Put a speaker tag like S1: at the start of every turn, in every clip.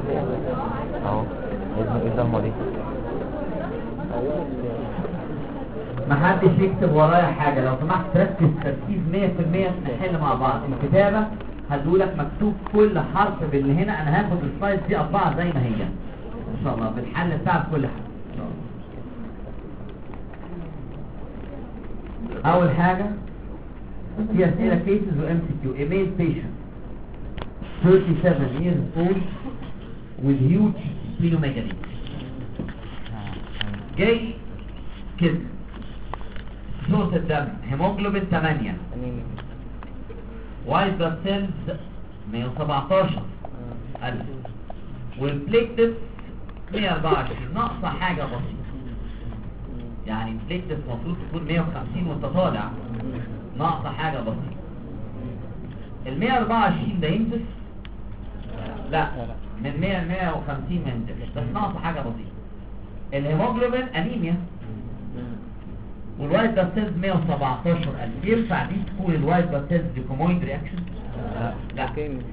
S1: اهو ايه الضلمه دي؟
S2: محدش يكتب ورايا حاجة لو سمحت، تركز تركيز 100% نحل مع بعض. الكتابة هدولك مكتوب كل حرف باللي هنا. انا هاخد السلايد دي اطبعها زي ما هي ان شاء الله بالحل بتاع كل حاجة. اول حاجة في اسئلة cases و MCQ. A male patient 37 years old with huge splenomegaly جاي كده، صوت الدم هيموجلوبين 8، وايت بلاد سيلز 117,000، والبليتلتس 124، ناقصه حاجه بسيطه. يعني البليتلتس المفروض تكون 150 وانت طالع، ناقصه حاجه بسيطه. ال 124 ده ينزل؟ لا، من 100 ل 150 ما ينزلش، بس ناقصه حاجه بسيطه. الهيموجلوبين انيميا والوايت بلاد سيلز 117,000. ينفع دي تكون الوايت بلاد سيلز ليكومويد رياكشن؟ لا.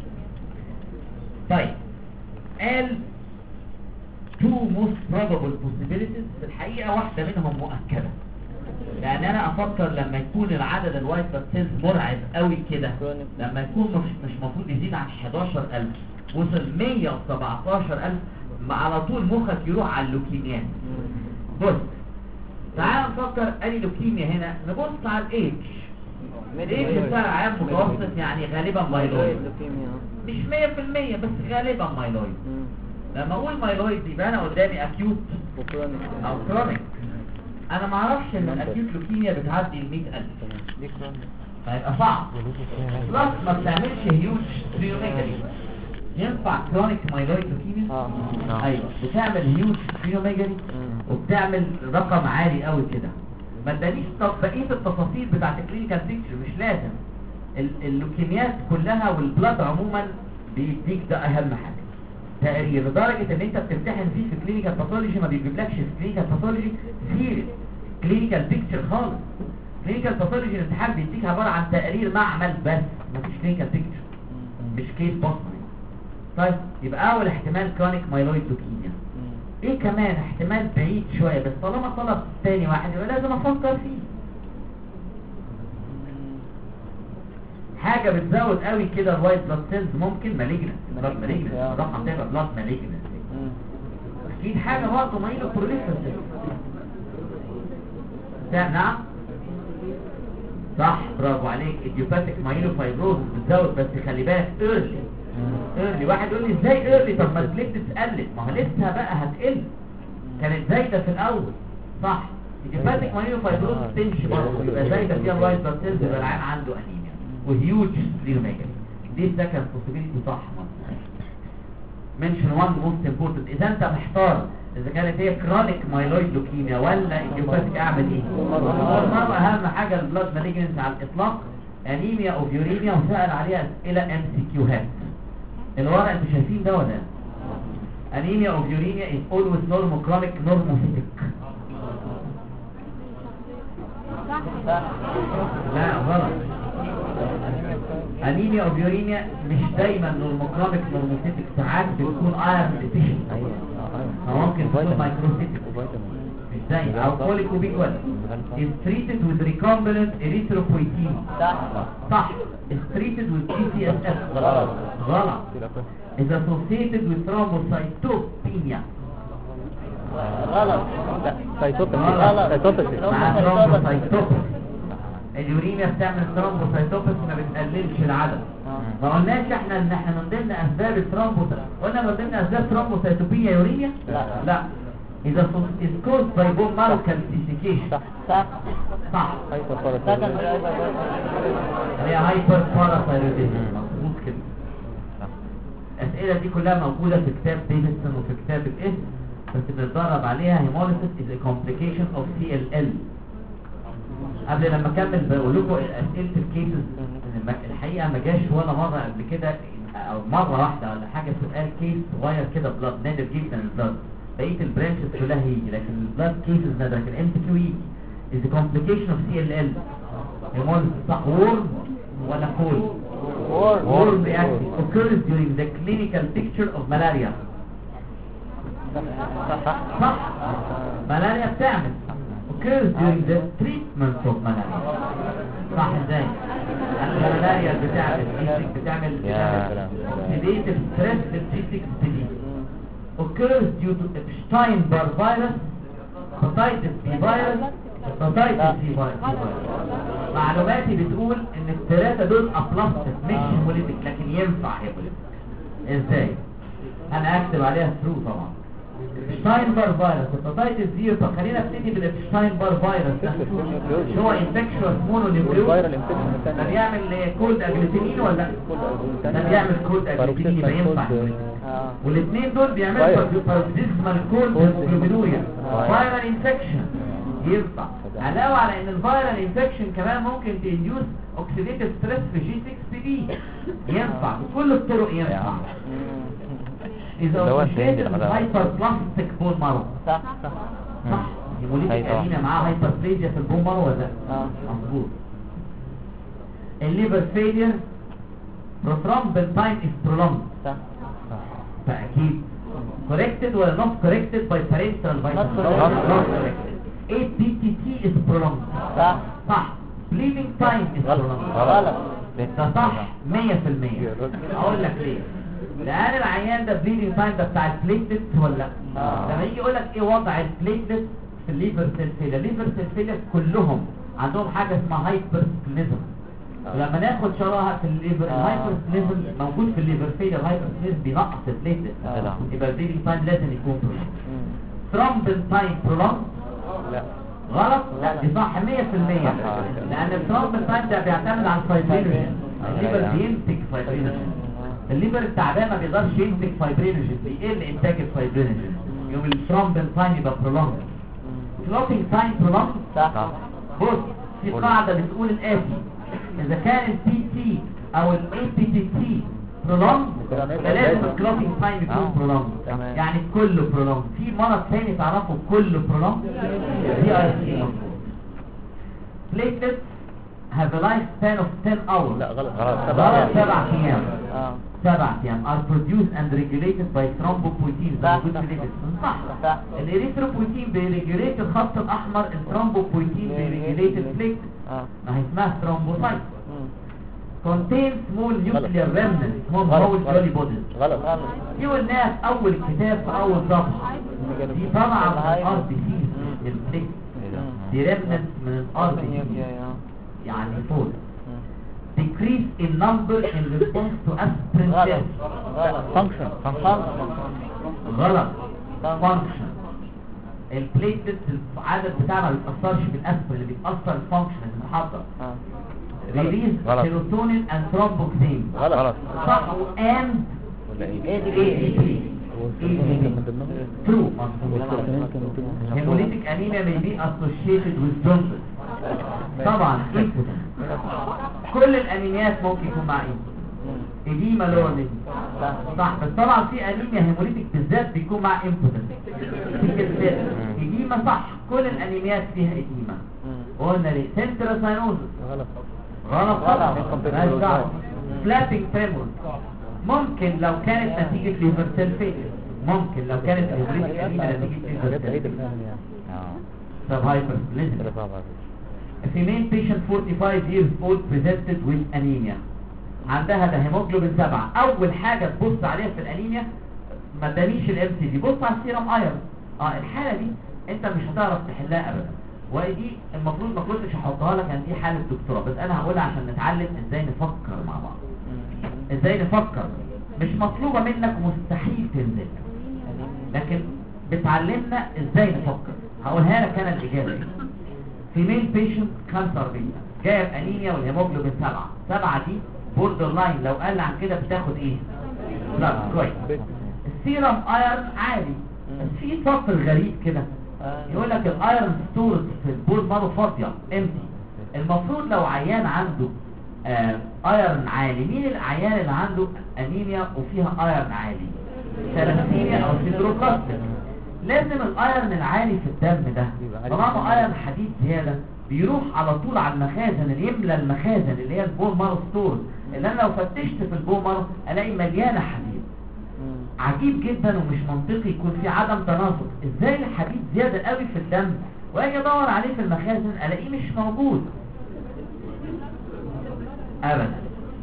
S2: طيب قال two most probable possibilities، في الحقيقة واحدة منهم مؤكدة. يعني انا افكر لما يكون العدد الوايت بلاد سيلز مرعب قوي كده، لما يكون مش مفروض يزيد عن 11,000 وصل 117,000، على طول مخك يروح على اللوكيميات. بص تعال نفكر اني لوكيميا هنا، نبص على الايدج. الايدج بتاع العيان متوسط، يعني غالبا مايلويد، مش 100% بس غالبا مايلويد. لما اقول مايلويد يبقى انا قدامي اكيوت او كرونيك. انا ما اعرفش ان الاكيوت لوكيميا بتعدي ال 100,000، فيبقى صعب. بلس ما بتعملش هيوج سبلينوميجالي. ينفع كرونيك مايلويد لوكيميا؟ ايوه بتعمل هيوج سبلينوميجالي وبتعمل رقم عالي قوي كده. ما ادانيش طب بقيه التفاصيل بتاعت الكلينيكال بيكتشر، مش لازم. اللوكيميات كلها والبلاد عموما بيديك ده اهم حاجه تقرير، لدرجه ان انت بتمتحن فيه في كلينيكال باثولوجي ما بيجيبلكش في كلينيكال باثولوجي سيريس كلينيكال بيكتشر خالص. كلينيكال باثولوجي الامتحان بيديك عباره عن تقرير معمل بس، مفيش كلينيكال بيكتشر، مش كيس بصري. طيب يبقى اول احتمال كرونيك مايلويد لوكيميا. ايه كمان احتمال بعيد شويه بس طالما طلب تاني واحد يبقى لازم افكر فيه. حاجه بتزود قوي كده الوايت بلاد سيلز، ممكن مالجنس، بلاد مالجنس، الرقم ده بلاد مالجنس. اكيد حاجه برضه مايلو بروليفريتيف. نعم صح، برافو عليك. ايديوباثيك مايلو فايبروز بتزود، بس خلي بالك ايرلي. واحد يقول لي ازاي ايرلي؟ طب ما البليتلتس قلت، ما هو لسه بقى هتقل، كانت زايده في الاول صح. ايديوباثيك مايلو فايبروز تمشي برضه، يبقى زايده فيها الوايت بلاد سيلز، يبقى العيان عنده انيميا وهيوج سبلينوميجالي. دي سكند بوسيبيليتي صح. منشن 1 موست امبورتنت. اذا انت محتار اذا كانت هي كرونيك مايلويد لوكيميا ولا ايديوباثيك، اعمل ايه؟ مرة اهم حاجه البلاد مالجنس على الاطلاق، انيميا او فيوريميا، وسأل عليها اسئله ام سي كيوهات. الورق انتوا شايفين ده ولا؟ انيميا او فيوريميا از اولويز نورمو كرونيك نورموسيتك. لا غلط. انيميا او فيوريميا مش دايما نورموكرونيك نورموسيتك، ساعات بتكون ايرون ديفيشنسي، ممكن تكون مايكروسيتك مش دايما، او كوليكوبيكوال. is treated with recombinant erythropoietin. صح. is treated with GCSF. غلط. is associated with thrombocytopenia.
S1: غلط.
S2: اليوريميا بتعمل ثرومبوسايتوبس، ما بتقللش العدد. ما قلناش احنا ان احنا من ضمن اسباب الثرومبوسايتوبيا، قلنا من ضمن اسباب ثرومبوسايتوبيا يوريميا؟ لا. اذا is caused by bone marrow calcification. صح. هي هايبر باراثايرويدزم، مظبوط كده. الاسئله دي كلها موجوده في كتاب ديفيدسون وفي كتاب الاس، بس بنتدرب عليها. هيموليسيس is a complication of CLL. قبل لما اكمل بقول لكم اسئله الكيسز، الحقيقه ما جاش ولا مره قبل كده، او مره واحده ولا حاجه سؤال كيس صغير كده بلاد، نادر جدا البلاد. بقيه البرانشز كلها هيجي، لكن البلاد كيسز نادر. لكن الام كيو يجي is a complication of CLL. هيموليسيس صح. وورم ولا كول؟ وورم reaction occurs during the clinical picture of malaria. صح. ملاريا بتعمل occurs during the treatment of malaria. صح ازاي؟ الملاريا بتعمل oxidative stress في G6PD. occurs due to Epstein-Barr virus, hepatitis B virus, hepatitis C virus. معلوماتي بتقول ان الثلاثة دول ابلاستيك مش هيموليتيك، لكن ينفع هيموليتيك. ازاي؟ انا اكتب عليها ثرو طبعا. Epstein-Barr virus، hepatitis B. طب خلينا نبتدي بالEpstein-Barr virus ده. هو infectious mononucleosis. ده بيعمل كولد اجلوتينين ولا لا؟ ده بيعمل كولد اجلوتينين يبقى ينفع. والاثنين دول بيعملوا paroxysmal cold hemoglobinuria. viral infection ينفع. علاوه على ان الفيرال انفكشن كمان ممكن تنديوس اوكسيديتيف ستريس في G6PD. ينفع بكل الطرق ينفع. إذا أصبحت هايبر بلاستيك بون مارو صح هيموليتيك أنيميا معاه هايبربليزيا في البون مارو ولا مظبوط. الليفر فيلير prothrombin time is prolonged صح فأكيد corrected ولا not corrected by parenteral vitamin not corrected. APTT is prolonged صح. bleeding time is prolonged غلط. ده صح 100%. أقول لك ليه. لأن العيان ده بليدنج تايم ده بتاع البليتلت ولا لا؟ لما يجي يقول لك ايه وضع البليتلت في الليفر سيل فيلر. الليفر سيل فيلر كلهم عندهم حاجه اسمها هايبرسكليزم. لما ناخد شراهه في الليفر الهايبرسكليزم موجود في الليفر فيلر. الهايبرسكليزم بينقص البليتلت يبقى البليدنج تايم لازم يكون برولونج. ثرومبين تايم برولونج لا غلط. لا دي صح 100%. لأن الثرومبين تايم ده بيعتمد على الفايبرينوجين. الليفر بينتج فايبرينوجين. الليفر التعبان ما بيقدرش ينتج فايبرينوجين بيقل انتاج الفايبرينوجين يوم الثرومبين تايم يبقى برولونج. كلوتينج تايم برولونج صح. بص في قاعده بتقول الاتي: اذا كان البي تي او الاي بي تي تي برولونج لازم الكلوتينج تايم يكون برولونج. يعني كله برولونج. في مرض ثاني تعرفه كله برولونج دي ار سي. platelets have a lifespan of 10 hours. لا غلط 7 ايام 7 ايام are produced and regulated by thrombopoietin. صح. الاريثروبويتين بيريجوليت الخط الاحمر. الثرومبوبويتين بيريجوليت الفليك. ما هي اسمها ثرومبوسايت. contain small nuclear remnants small jolly bodies. غلط. دي قلناها في اول الكتاب في اول صفحه. دي طبعا من الار بي سي الفليك. دي remnants من الار بي سي يعني فوق. decrease in number in response to aspirin test. function غلط. function البليتلت العدد بتاعها ما بيتأثرش بالاسبرين اللي بيتأثر الفانكشن المحضر. release serotonin and thromboxane غلط. صح. and ADP true. hemolytic anemia may be associated with jaundice. طبعا كل الانيميات ممكن يكون مع إديمة لورنينج صح. بس طبعا في انيميا هيموليتيك بالذات بيكون مع امبوتنس. إديمة صح. كل الانيميات فيها إديمة. قلنا ليه سنتراساينوزس غلط. فلابينج تريمور ممكن لو كانت نتيجة ليفر سيل فيلير. ممكن لو كانت هيموليتيك انيميا نتيجة ليفر سيل فيلير. طب هايبرسكليزم. A female patient 45 years old presented with anemia. عندها ده هيموجلوبين 7. اول حاجه تبص عليها في الانيميا ما ادانيش الام سي دي. بص على السيرم ايرون. الحاله دي انت مش هتعرف تحلها ابدا. ودي المفروض ما كنتش هحطها لك ان دي حاله دكتوراه. بس انا هقولها عشان نتعلم ازاي نفكر مع بعض. ازاي نفكر مش مطلوبه منك ومستحيل تنزل. لكن بتعلمنا ازاي نفكر. هقولها لك انا الاجابه دي. فيميل بيشنت 45 جايه بانيميا والهيموجلوبين 7 دي بوردر لاين. لو قل عن كده بتاخد ايه؟ لا كويس. السيرم ايرون عالي. بس في سطر غريب كده يقول لك الايرون ستورد في البول مارو فاضيه امتي. المفروض لو عيان عنده ايرون عالي. مين العيان اللي عنده انيميا وفيها ايرون عالي؟ ثلاثيميا او سيدروبلاستيك. لازم الايرون العالي في الدم ده طالما ايرون حديد زياده بيروح على طول على المخازن اللي يملى المخازن اللي هي البون مارو ستور. اللي انا لو فتشت في البون مارو الاقي مليانه حديد. عجيب جدا ومش منطقي يكون في عدم تناسق. ازاي الحديد زيادة قوي في الدم واجي ادور عليه في المخازن الاقيه مش موجود ابدا.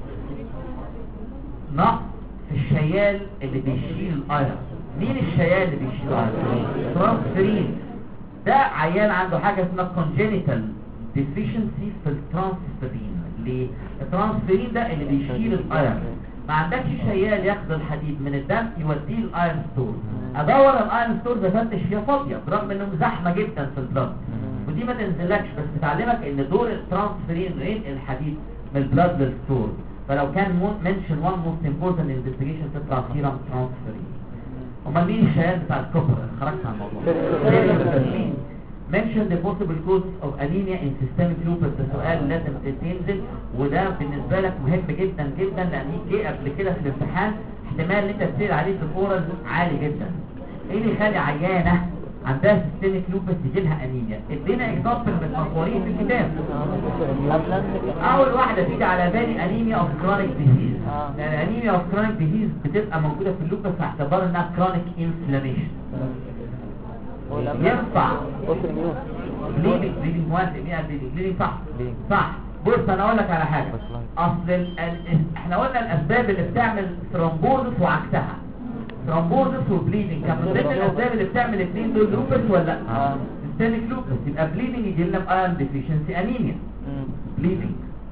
S2: نقص في الشيال اللي بيشيل الايرون. مين الشيال اللي بيشيل الايرون؟ ترانسفيرين. ده عيان عنده حاجة اسمها congenital deficiency في الترانسفيرين. ليه؟ الترانسفيرين ده اللي بيشيل الايرون. ما عندكش شيال ياخد الحديد من الدم يوديه الايرون ستور. ادور الايرون ستور بفتش فيها فاضيه برغم انهم زحمه جدا في البلاد، ودي ما تنزلكش بس بتعلمك ان دور الترانسفيرين ينقل الحديد من البلاد للستور. فلو كان منشن وان موست امبورتنت انفستيجيشن تطلع سيرم ترانسفيرين. امال مين الشيال بتاع الكوبر؟ خرجت عن الموضوع. mention the possible cause of anemia in systemic lupus. ده سؤال لازم تنزل، وده بالنسبة لك مهم جدا جدا لان جه قبل كده في الامتحان احتمال ان انت تسير عليه في الفورز عالي جدا. ايه اللي يخلي عيانة عندها systemic lupus يجي لها انيميا؟ ادينا اكزامبل من المقوارين في الكتاب. اول واحدة تيجي على بالي انيميا اوف كرونيك ديزيز، لان انيميا اوف كرونيك ديزيز بتبقى موجودة في اللوبس باعتبار انها كرونيك انفلاميشن. ينفع بليدنج موافق 100 بليدنج صح. بص انا اقول لك على حاجه. اصل احنا قلنا الاسباب اللي بتعمل ثرومبوزس وعكسها، ثرومبوزس وبليدنج كان من ضمن الاسباب اللي بتعمل الاثنين دول لوبس ولا لا؟ سيستميك لوبس. يبقى بليدنج يجي لنا بايرون ديفيشنسي انيميا. بليدنج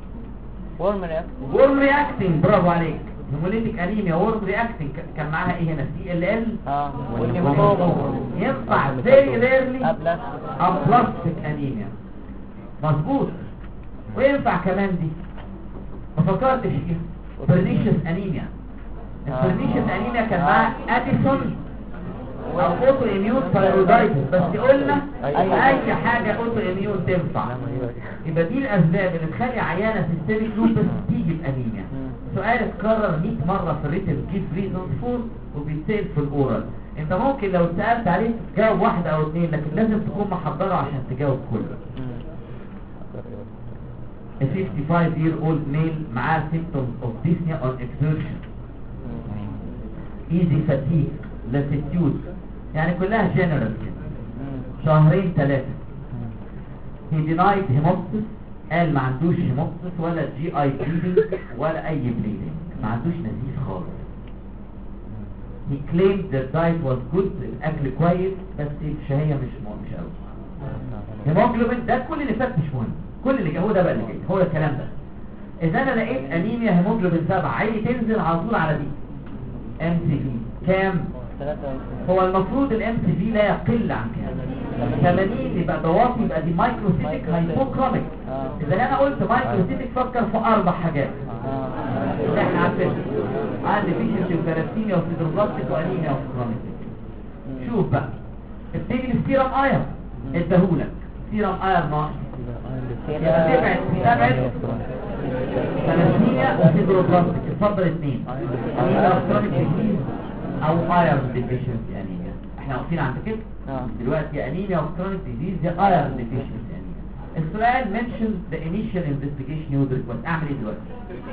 S2: وورم رياكتنج. برافو عليك. هيموليتيك انيميا وورم رياكتنج كان معاها ايه هنا؟ سي ال ال ينفع زي ريرلي ابلاستيك انيميا. مظبوط. وينفع كمان دي ما فكرتش فيها برنيشس انيميا. البرنيشس انيميا كان معاها اديسون او اوتو اميون ثايرويدايتس، بس قلنا اي حاجه اوتو اميون تنفع. يبقى دي الاسباب اللي تخلي عيانه سيستميك لوبس تيجي بانيميا. سؤال اتكرر 100 مرة في الريتم جيف ريزونز فور وبيتسال في الاورال. انت ممكن لو سألت عليه تجاوب واحدة او اثنين، لكن لازم تكون محضرة عشان تجاوب كله. A 55-year-old male معاه symptoms of dyspnea on exertion, easy fatigue, lassitude، يعني كلها general كده. شهرين 3. he denied hemolysis. قال ما عندوش هيموبسس ولا جي اي بليدنج ولا اي بليدنج، ما عندوش نزيف خالص. he claimed the diet was good. الاكل كويس بس الشهية مش قوي. هيموجلوبين ده كل اللي فات مش مهم، كل اللي هو ده بقى اللي جاي هو الكلام ده. اذا انا لقيت انيميا هيموجلوبين 7 عيني تنزل على طول على دي ام سي في كام؟ هو المفروض الام سي في لا يقل عن كام؟ 80. يبقى ضوافي يبقى دي مايكروسيتيك هايبوكروميك. اذا انا قلت مايكروسيتيك فكر في 4 حاجات اللي احنا عارفينها. عندي ديفيشنسي وثلاثيميا وسيدروبلاستيك وانيميا وكروميك. شوف بقى ابتدي بالسيرم ايرون اداهولك سيرم ايرون ناقص، يبقى تبعد ثلاثيميا وسيدروبلاستيك. اتفضل 2 انيميا وكروميك ديزيز او ايرون ديفيشنسي انيميا. احنا واقفين عند كده دلوقتي انيميا وكرونيك ديزيز يا ايرون ديفيشنسي انيميا. السؤال mention the initial investigation you would request. اعمل ايه دلوقتي؟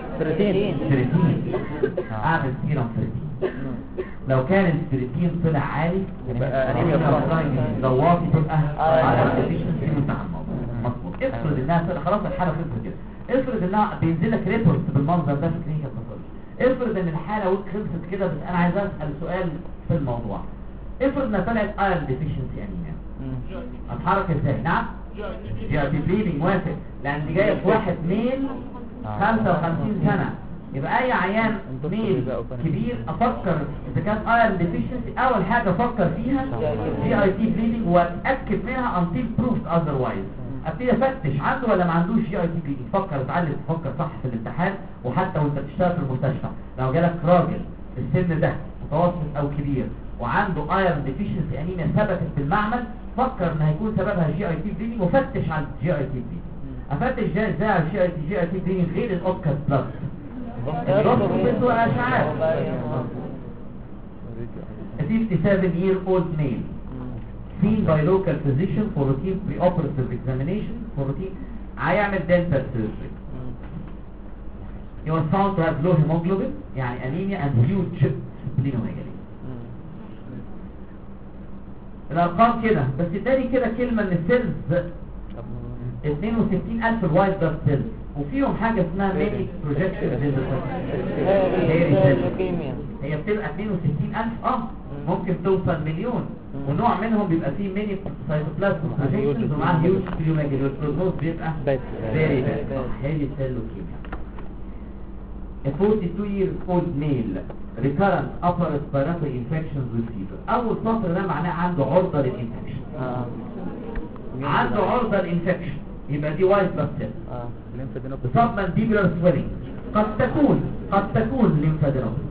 S2: فيريتين. اعمل سيرم فيريتين. لو كان الفيريتين طلع عالي يبقى انيميا وكرونيك ديزيز. لو واطي تبقى ايرون ديفيشنسي. منتهى الموضوع. مظبوط. افرض انها خلاص الحاله خلصت كده. افرض انها بينزل لك ريبورت بالمنظر ده في كلينيكال باثولوجي. افرض ان الحاله خلصت كده، بس انا عايز اسال سؤال في الموضوع. افرض انها طلعت ايرون ديفيشنسي انيميا، اتحرك ازاي؟ نعم يا بيبي موافق، لان دي جايه في واحد ميل 55 سنه. يبقى اي عيان ميل كبير افكر اذا كان ايرون ديفيشنسي اول حاجه افكر فيها جي اي تي بليدنج واتاكد منها انتل بروفد اذروايز. ابتدي افتش عنده ولا ما عندوش جي اي تي بليدنج. فكر اتعلم تفكر صح في الامتحان وحتى وانت بتشتغل في المستشفى. لو جالك راجل السن ده متوسط او كبير وعنده ايرون ديفيشنسي انيميا ثبتت في المعمل، فكر ان هيكون سببها جي اي تي بليدنج وفتش على الجي اي تي بليدنج. افتش ازاي على الجي اي تي بليدنج غير الاوكاس بلس الضغط واشعاعات. 57-year-old male seen by local physician for routine preoperative examination for routine هيعمل dental surgery. He was found to have low hemoglobin يعني anemia and huge splenomegaly. الارقام كده، بس اداني كده كلمه ان السيلز 62,000 الوايت بلاد سيلز، وفيهم حاجه اسمها ميني بروجكتد
S3: لوكيميا.
S2: هي بتبقى 62,000 ممكن توصل مليون، ونوع منهم بيبقى فيه ميني سايتوبلازم بروجكشنز ومعاه هيوج سبليوميجالي، والبروجنوز بيبقى فيري باد. هذه السيل لوكيميا. A 42 years old male recurrent upper respiratory infections with fever. اول سطر ده معناه عنده عرضه للانفكشن. عنده عرضه للانفكشن، يبقى دي وايت بلاد سيل. submandibular swelling قد تكون lymphadenopathy.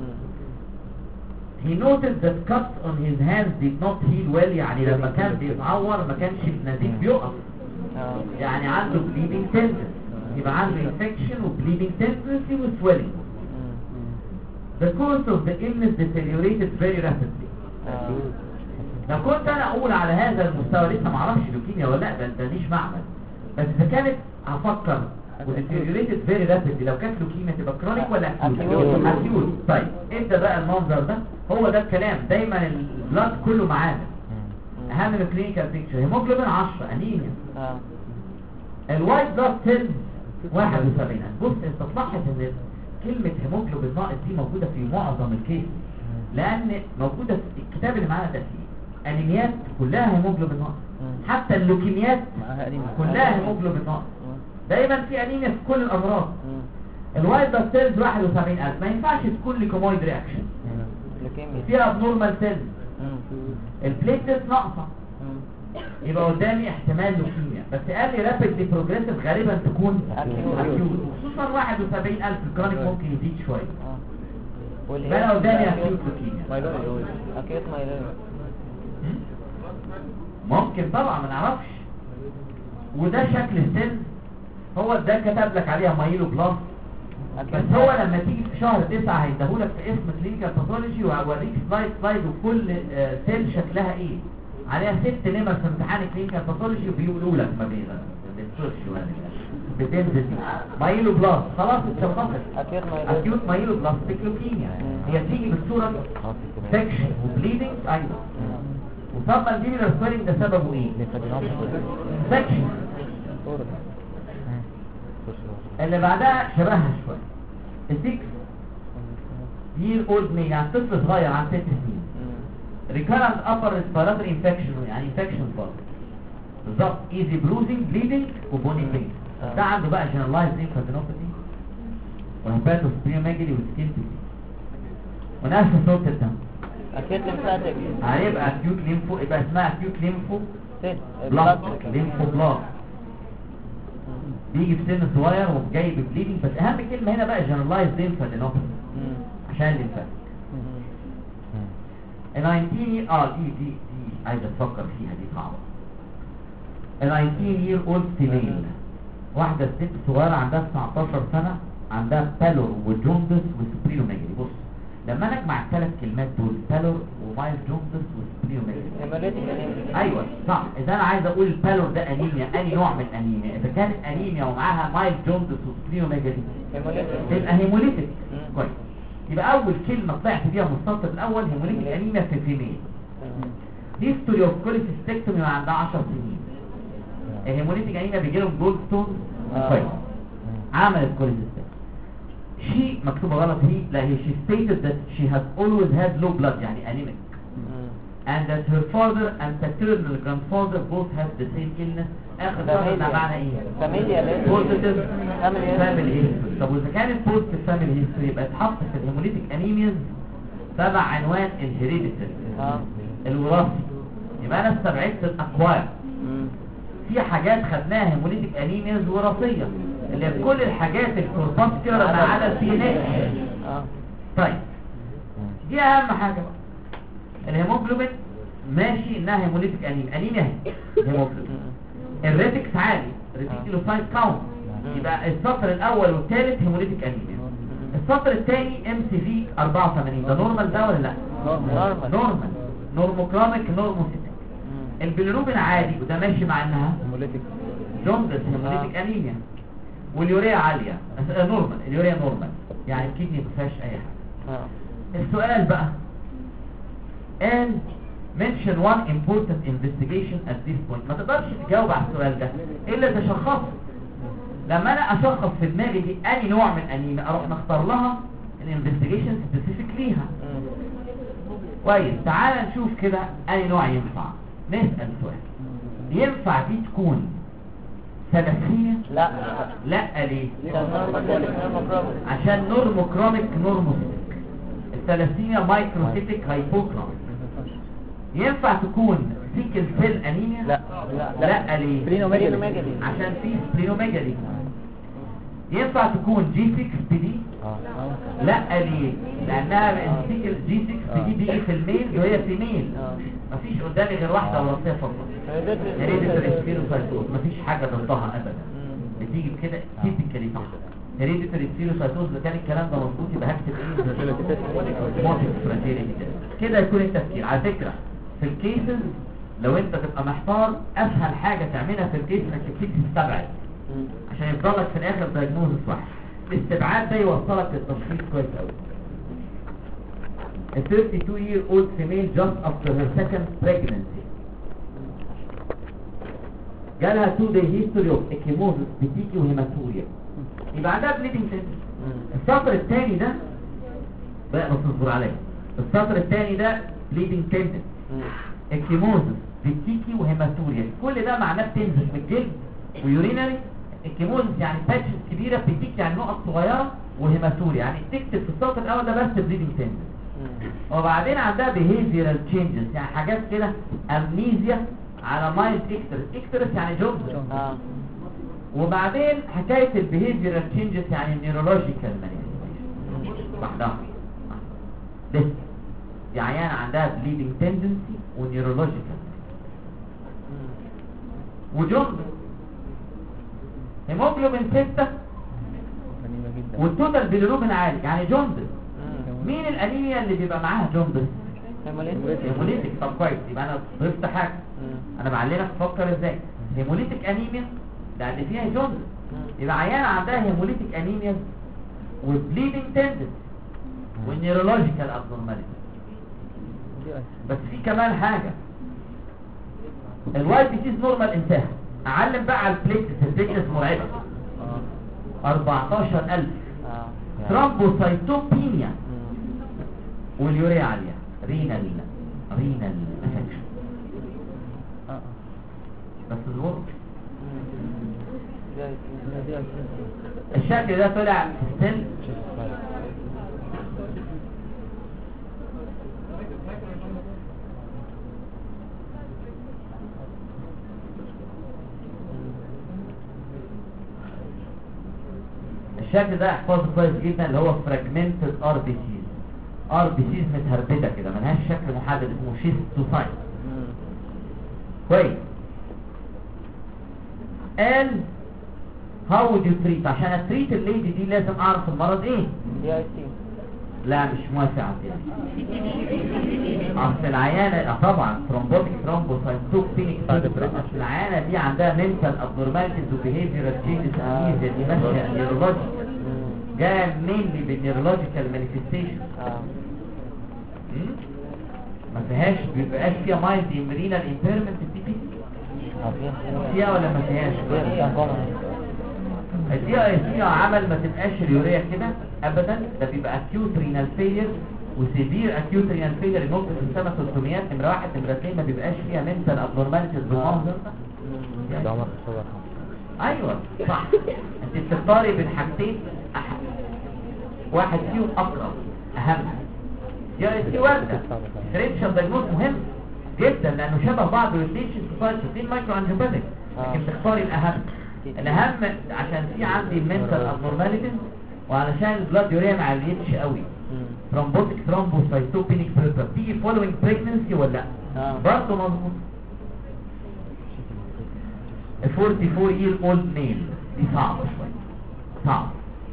S2: He noticed that cuts on his hands did not heal well. يعني لما كان بيتعور ما كانش النزيف بيقف. يعني عنده bleeding tendency، يبقى عنده infection و bleeding tendency و swelling. The course of the illness deteriorated very rapidly. لو كنت انا اقول على هذا المستوى لسه ما اعرفش لوكيميا ولا لا، ده مش معمل، بس اذا كانت هفكر وديتيريوريتد فيري رابيدلي، لو كانت لوكيميا تبقى كرونيك ولا اكيوت؟ طيب ابدا بقى المنظر ده، هو ده الكلام دايما، البلاد كله معانا. اهم من الكلينيكال بيكتشر، هيموجلوبين 10 انيميا، الوايت بلاد سيلز 71. بص انت تلاحظ ان كلمه هيموجلوبين ناقص دي موجوده في معظم الكيس، لان موجوده في الكتاب اللي معانا ده فيه انيميات كلها هيموجلوبين ناقص، حتى اللوكيميات كلها هيموجلوبين ناقص، دايما في انيميا في كل الامراض. الوايت بلاد سيلز 71,000 ما ينفعش تكون ليكومويد رياكشن، فيها ابنورمال سيلز، البليتلت ناقصه، يبقى قدامي احتمال لوكيميا، بس قال لي رابيدلي بروجريسيف غالبا تكون اكيوت، خصوصا 71,000 الكرونيك ممكن يزيد شويه. فانا قدامي اكيوت لوكيميا.
S3: اكيوت مايلويد
S2: ممكن طبعا ما نعرفش. وده شكل السيلز، هو ده كتب لك عليها مايلو بلاس، بس هو لما تيجي في شهر 9 هيديهولك في اسم كلينيكال باثولوجي، وهوريك سلايد وكل سيل شكلها ايه، عليها 6 نمر في امتحان الكلينيكال باثولوجي، وبيقولوا لك ما بينزلش ولا بتنزل مايلو بلاس. خلاص اتشخصت اكيوت مايلو بلاستيك لوكيميا، هي تيجي بالصوره سكشن وبليدنج. ايوه، وسبمانديبولار سويلنج ده سببه ايه؟ سكشن. اللي بعدها شبهها شويه، 6 year old male، يعني طفل صغير عن 6 سنين، recurrent upper respiratory infection، يعني infection برضه بالظبط، easy bruising bleeding وبوني بين. ده عنده بقى generalized lymphadenopathy وهيباتوسبليوميجالي وسكين بيلي ونفس صوت الدم.
S3: اكيد لمفاتك
S2: هيبقى acute lympho، يبقى اسمها acute lympho
S3: بلاد
S2: lympho blood، بيجي في سن صغير وجاي ببليدنج. بس اهم كلمه هنا بقى generalized lymphadenopathy عشان الليمفات. ال 19 دي عايز افكر فيها، دي صعبه. ال 19 year old female، واحده ست صغيره عندها 19 سنه، عندها بالور وجوندس وسبليوميجالي. بص لما انا اجمع الثلاث كلمات دول، بالور ومايل جوندس وسبليوميجالي، ايوه صح. اذا انا عايز اقول البالور ده انيميا، اني نوع من انيميا؟ اذا كانت انيميا ومعاها مايل جوندس وسبليوميجالي تبقى هيموليتيك. كويس، يبقى اول كلمه طلعت بيها من السطر الاول هيموليتيك انيميا في فيميل. هيستوري اوف كوليسيستكتومي عندها 10 سنين. الهيموليتيك انيميا بيجي لهم جولد ستون. كويس، عملت كوليسيستكتومي. شي مكتوبه غلط، هي لا، هي she stated that she has always had low blood، يعني anemic، and that her father and paternal grandfather both had the same illness. اخر سطر ده معنى ايه؟
S3: فاميليا
S2: بوزيتيف فاميلي هيستوري. طب واذا كانت بوزيتيف فاميلي هيستوري يبقى اتحط في الهيموليتيك انيمياز تبع عنوان الهيريديتري الوراثي، يبقى انا استبعدت الاكواير. في حاجات خدناها هيموليتيك انيمياز وراثيه، اللي هي كل الحاجات الكورباسكولار ما عدا السي ان اتش. طيب دي اهم حاجه بقى. الهيموجلوبين ماشي انها هيموليتيك انيميا، هيموجلوبين. الريتكس عالي، ريتيكولوسايت كاونت، يبقى السطر الاول والثالث هيموليتيك انيميا. السطر الثاني ام سي في 84، ده نورمال ده ولا لا؟ نورمال، نورموكرونيك نورموسيتيك. البيلروبين عادي وده ماشي مع انها
S3: هيموليتيك
S2: جوندس هيموليتيك انيميا. واليوريا عاليه، نورمال، اليوريا نورمال، يعني الكدني ما فيهاش اي حاجه. السؤال بقى، قال mention one important investigation at this point. ما تقدرش تجاوب على السؤال ده الا تشخصه. لما انا اشخص في دماغي دي اني نوع من انيميا اروح نختار لها الانفستيجيشن سبيسيفيك ليها. كويس، تعال نشوف كده اني نوع ينفع. نسأل سؤال، ينفع دي تكون ثلاثية؟
S3: لا
S2: لا ليه؟
S3: عشان
S2: عشان نورموكروميك. الثلاثية مايكروسيتيك هايبوكروميك. ينفع تكون سيكل سيل انيميا؟
S3: لا
S2: لا ليه؟
S3: سبلينوميجالي.
S2: عشان في سبلينوميجالي. ينفع تكون جي 6 بي دي؟ لا ليه؟ لانها السيكل جي 6 بي دي في الميل وهي في ميل. مفيش قدامي غير واحده وراثيه فقط. هيريديتري سبيروسايتوز، مفيش حاجه ضدها ابدا. بتيجي بكده تيبيكالي صح. هيريديتري سبيروسايتوز ده كان الكلام ده مظبوط يبقى هكتب ايه؟ موتيف فراتيري كده يكون التفكير. على فكره في الكيسز لو انت تبقى محتار اسهل حاجه تعملها في الكيس انك تبتدي تستبعد عشان يفضلك في الاخر دايجنوزس واحد. الاستبعاد ده يوصلك للتشخيص كويس قوي. A 32-year-old female just after her second pregnancy جالها 2-day history of ecchymosis بتيكي وهيماتوريا، يبقى عندها bleeding tenderness. السطر الثاني ده بقى بس اصبر عليا، السطر الثاني ده bleeding tenderness ecchymosis بتيكي وهيماتوريا، كل ده معناه بتنزل من الجلد ويورينري. ecchymosis يعني باتشز كبيره، بتيكي يعني نقط صغيره، وهيماتوريا يعني تكتب في السطر الاول ده بس bleeding tenderness. وبعدين عندها behavioral changes يعني حاجات كده امنيزيا على مايلد اكترس يعني جوز. وبعدين حكايه البيهيفيرال تشينجز يعني النيورولوجيكال مانيفستيشن بعدها لسه دي عيان عندها بليدنج تندنسي ونيورولوجيكال وجوز. هيموجلوبين 6 والتوتال بيليروبين عالي يعني جوندس. مين الانيميا اللي بيبقى معاها جوندس؟ هيموليتيك. طب كويس، يبقى انا ضفت حاجه انا بعلمك تفكر ازاي. هيموليتيك انيميا لان فيها جوندس، يبقى عيانه عندها هيموليتيك انيميا وبليدنج تندنس والنيورولوجيكال ابنورماليتي. بس في كمان حاجه، الواي بي سيز نورمال انتهى. اعلم بقى على البليتس مرعبه 14000 ترامبوسايتوبينيا واليوريا عاليه، رينال افكشن. بس الورق الشكل ده طلع ستيل الشكل ده احفظه كويس جدا، اللي هو فراجمنتد ار بي سيز. ار بي سيز متهربده كده ملهاش شكل محدد، اسمه شيستوسايت. كويس. قال هاو وود يو تريت. عشان اتريت الليدي دي لازم اعرف المرض ايه.
S3: دي اي سي.
S2: لا مش موافق على دي. اصل العيانه طبعا ثرومبوسايتوبينيك. اصل العيانه دي عندها منتال ابنورماليتيز وبيهيفيرال تشينجز انيزيا دي ماشيه نيورولوجيكال، جايه مينلي بالنيورولوجيكال مانيفستيشن. ما فيهاش بيبقاش فيها مايلد رينال امبيرمنت تي بي فيها ولا ما فيهاش؟ الدي اي سي عمل ما تبقاش اليوريا كده ابدا، ده بيبقى اكيوت رينال فيلير وسيفير اكيوت رينال فيلير ينط في السنه 300. نمره 1 نمره 2 ما بيبقاش فيها منتال ابنورماليتيز بالمنظر ده. ايوه صح. انت بتختاري بين حاجتين واحد فيهم اقرب اهم. دي اي سي ورده ديفرنشال دايجنوز مهم جدا لانه شبه بعض والليشن سوسايتي الاثنين مايكرو انجيوباثيك، لكن تختاري الاهم. الاهم عشان في عندي المنتال ابنورماليتيز وعلشان البلاد يوريا ما عليتش قوي. ثرومبوتيك ثرومبوسايتوبينيك بريبر بتيجي فولوينج بريجنسي ولا لا؟ برضه مظبوط. 44 year old male دي صعبه شويه، صعب.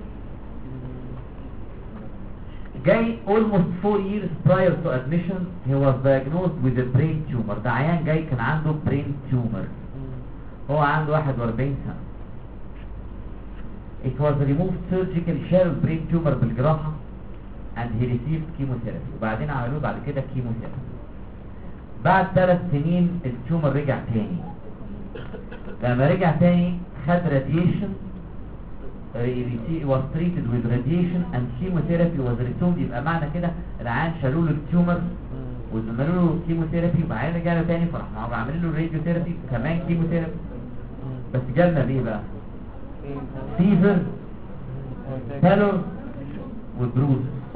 S2: جاي almost 4 years prior to admission he was diagnosed with a brain tumor. ده عيان جاي كان عنده brain tumor، هو عنده 41 سنة. It was removed surgically، شالوا البرين تيومر بالجراحة and he received chemotherapy. وبعدين عملوه بعد كده chemotherapy. بعد 3 سنين التيومر رجع تاني. لما رجع تاني خد radiation was treated with radiation and chemotherapy was returned. يبقى معنى كده العيان شالوا له التيومر وعملوا له كيموثيرابي وبعدين رجع له تاني فراحوا عاملين له راديوثيرابي وكمان كيموثيرابي. بس جالنا بيه بقى فيفر بالور وبروز.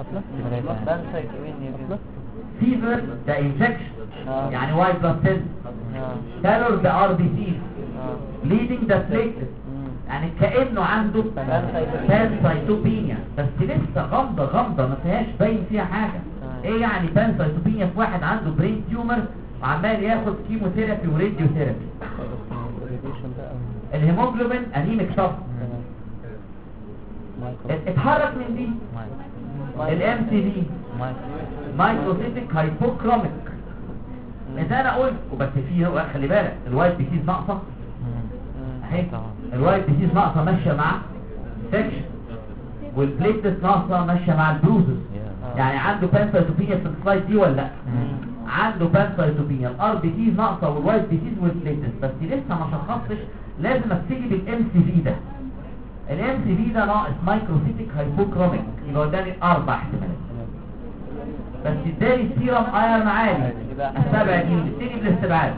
S2: فيفر ده انفكشن يعني وايت بلاد سيلز. بالور ده ار بي سي. بليدنج ده بليتلت يعني كأنه عنده بانسايتوبينيا بس لسه غامضة ما فيهاش باين فيها حاجة. ايه يعني بانسايتوبينيا في واحد عنده برين تيومر وعمال ياخد كيموثيرابي وراديوثيرابي؟ الهيموجلوبين انيميك طب اتحرك من دي. الام تي دي مايكروسيتيك هايبوكروميك. اذا انا قلت وبس فيه خلي بالك الوايت بيسيز ناقصه اهي. الوايت بيسيز ناقصه ماشيه مع سكشن والبليتلت ناقصه ماشيه مع البروزز. يعني عنده بانسايتوبينيا في السلايد دي ولا لا؟ عنده بانسايتوبينيا الار بي سيز ناقصه والوايت بيسيز والبليتلت بس لسه ما شخصتش. لازم ابتدي بالام سي في ده. الام سي في ده ناقص مايكروسيتيك هايبوكروميك يبقى قدامي 4 احتمالات. بس اداني سيرم ايرون عالي استبعد مين؟ نبتدي بالاستبعاد.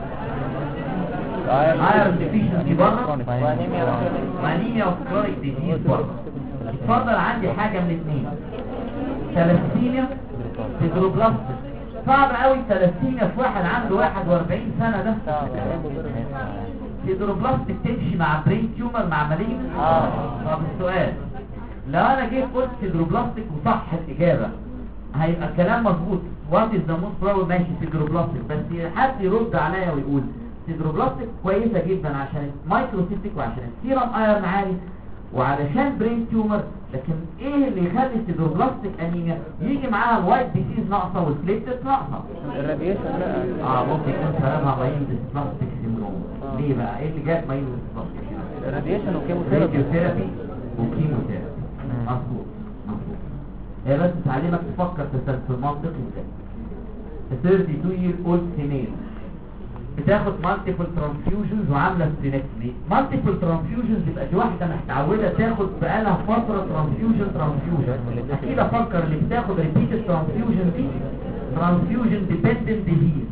S2: ايرون ديفيشنسي بره وانيميا وكرونيك ديزيز بره. اتفضل عندي حاجه من الاثنين ثلاثيميا سيدروبلاستيك. صعب قوي ثلاثيميا في واحد عنده 41 سنه ده. سيدروبلاستيك تمشي مع برين تيومر مع مالين؟ طب السؤال لو انا جيت قلت سيدروبلاستيك وصح الاجابه هيبقى الكلام مظبوط. وات از ذا موست بروبابل ماشي سيدروبلاستيك بس حد يرد عليا ويقول سيدروبلاستيك كويسه جدا عشان مايكروسيتيك وعشان السيرم ايرون عالي وعلشان برين تيومر. لكن ايه اللي يخلي السيدروبلاستيك انيميا يجي معاها الوايت بيسيز ناقصه والبليتلت ناقصه؟
S3: الراديشن بقى.
S2: ممكن يكون سببها مايلد ديسبلاستيك سيندروم. ليه بقى؟ ايه اللي جاب مايلد ديسبلاستيك؟
S3: الراديشن وكيموثيرابي
S2: وكيموثيرابي. مظبوط. هي بس تعلمك تفكر في المنطق ازاي. 32 year old female بتاخد مالتيبل ترانسفيوجنز وعامله ستينكتومي. مالتيبل ترانسفيوجنز يبقى دي واحده متعوده تاخد بقالها فتره ترانسفيوجن. اكيد افكر اللي بتاخد ريبيتد ترانسفيوجن دي ترانسفيوجن ديبندنت ديزيز.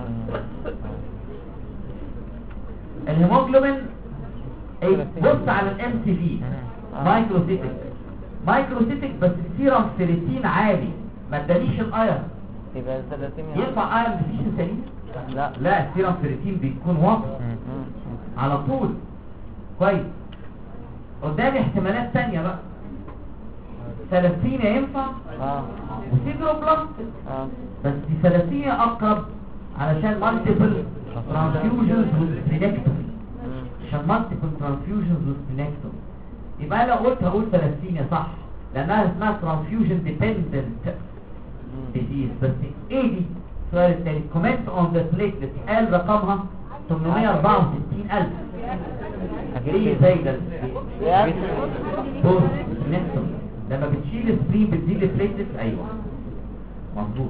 S2: الهيموجلوبين بص على الام سي في مايكروسيتيك بس السيرم فيريتين عالي ما ادانيش الايرون.
S3: يبقى ثلاثيميا
S2: ينفع ايرون ديفيشن سليم؟ لا السيرم فيريتين بيكون واطي على طول. كويس. قدامي احتمالات تانية بقى. ثلاثيميا ينفع وسيدروبلاستيك بس دي ثلاثيميا اقرب علشان مالتيبل ترانسفيوجنز وسبلينكتومي. عشان مالتيبل ترانسفيوجنز وسبلينكتومي يبقى لو قلت هقول ثلاثيميا صح لانها اسمها ترانسفيوجن ديبندنت ديزيز. بس ايه دي؟ السؤال الثاني كومنت اون ذا بليتلت قال رقمها 864,000. ايه زي ده؟ بص نفسه لما بتشيل السبرين بتزيد البليتلت. ايوه مظبوط.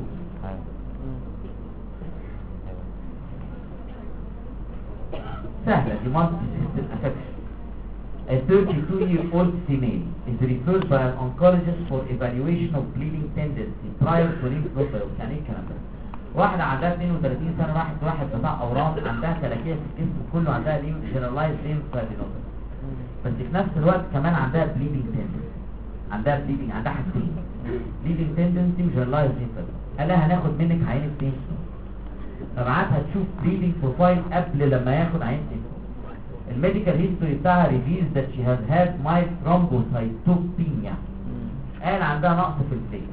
S2: سهله دي مالتي سيستم افكشن. A 32-year-old female is referred by an oncologist for evaluation of bleeding tendency prior to lymph node biopsy. يعني ايه الكلام ده؟ واحدة عندها 32 سنة راحت واحد بتاع أورام عندها تلاكية في الجسم كله عندها generalized lymphadenopathy بس في نفس الوقت كمان عندها bleeding tendency. عندها حاجتين bleeding tendency و generalized lymphadenopathy. قال لها هناخد منك عينة تاني فبعتها تشوف bleeding profile قبل لما ياخد عينة تاني. الميديكال هيستوري بتاعها reveals that she has had mild thrombocytopenia. قال عندها نقص في البليت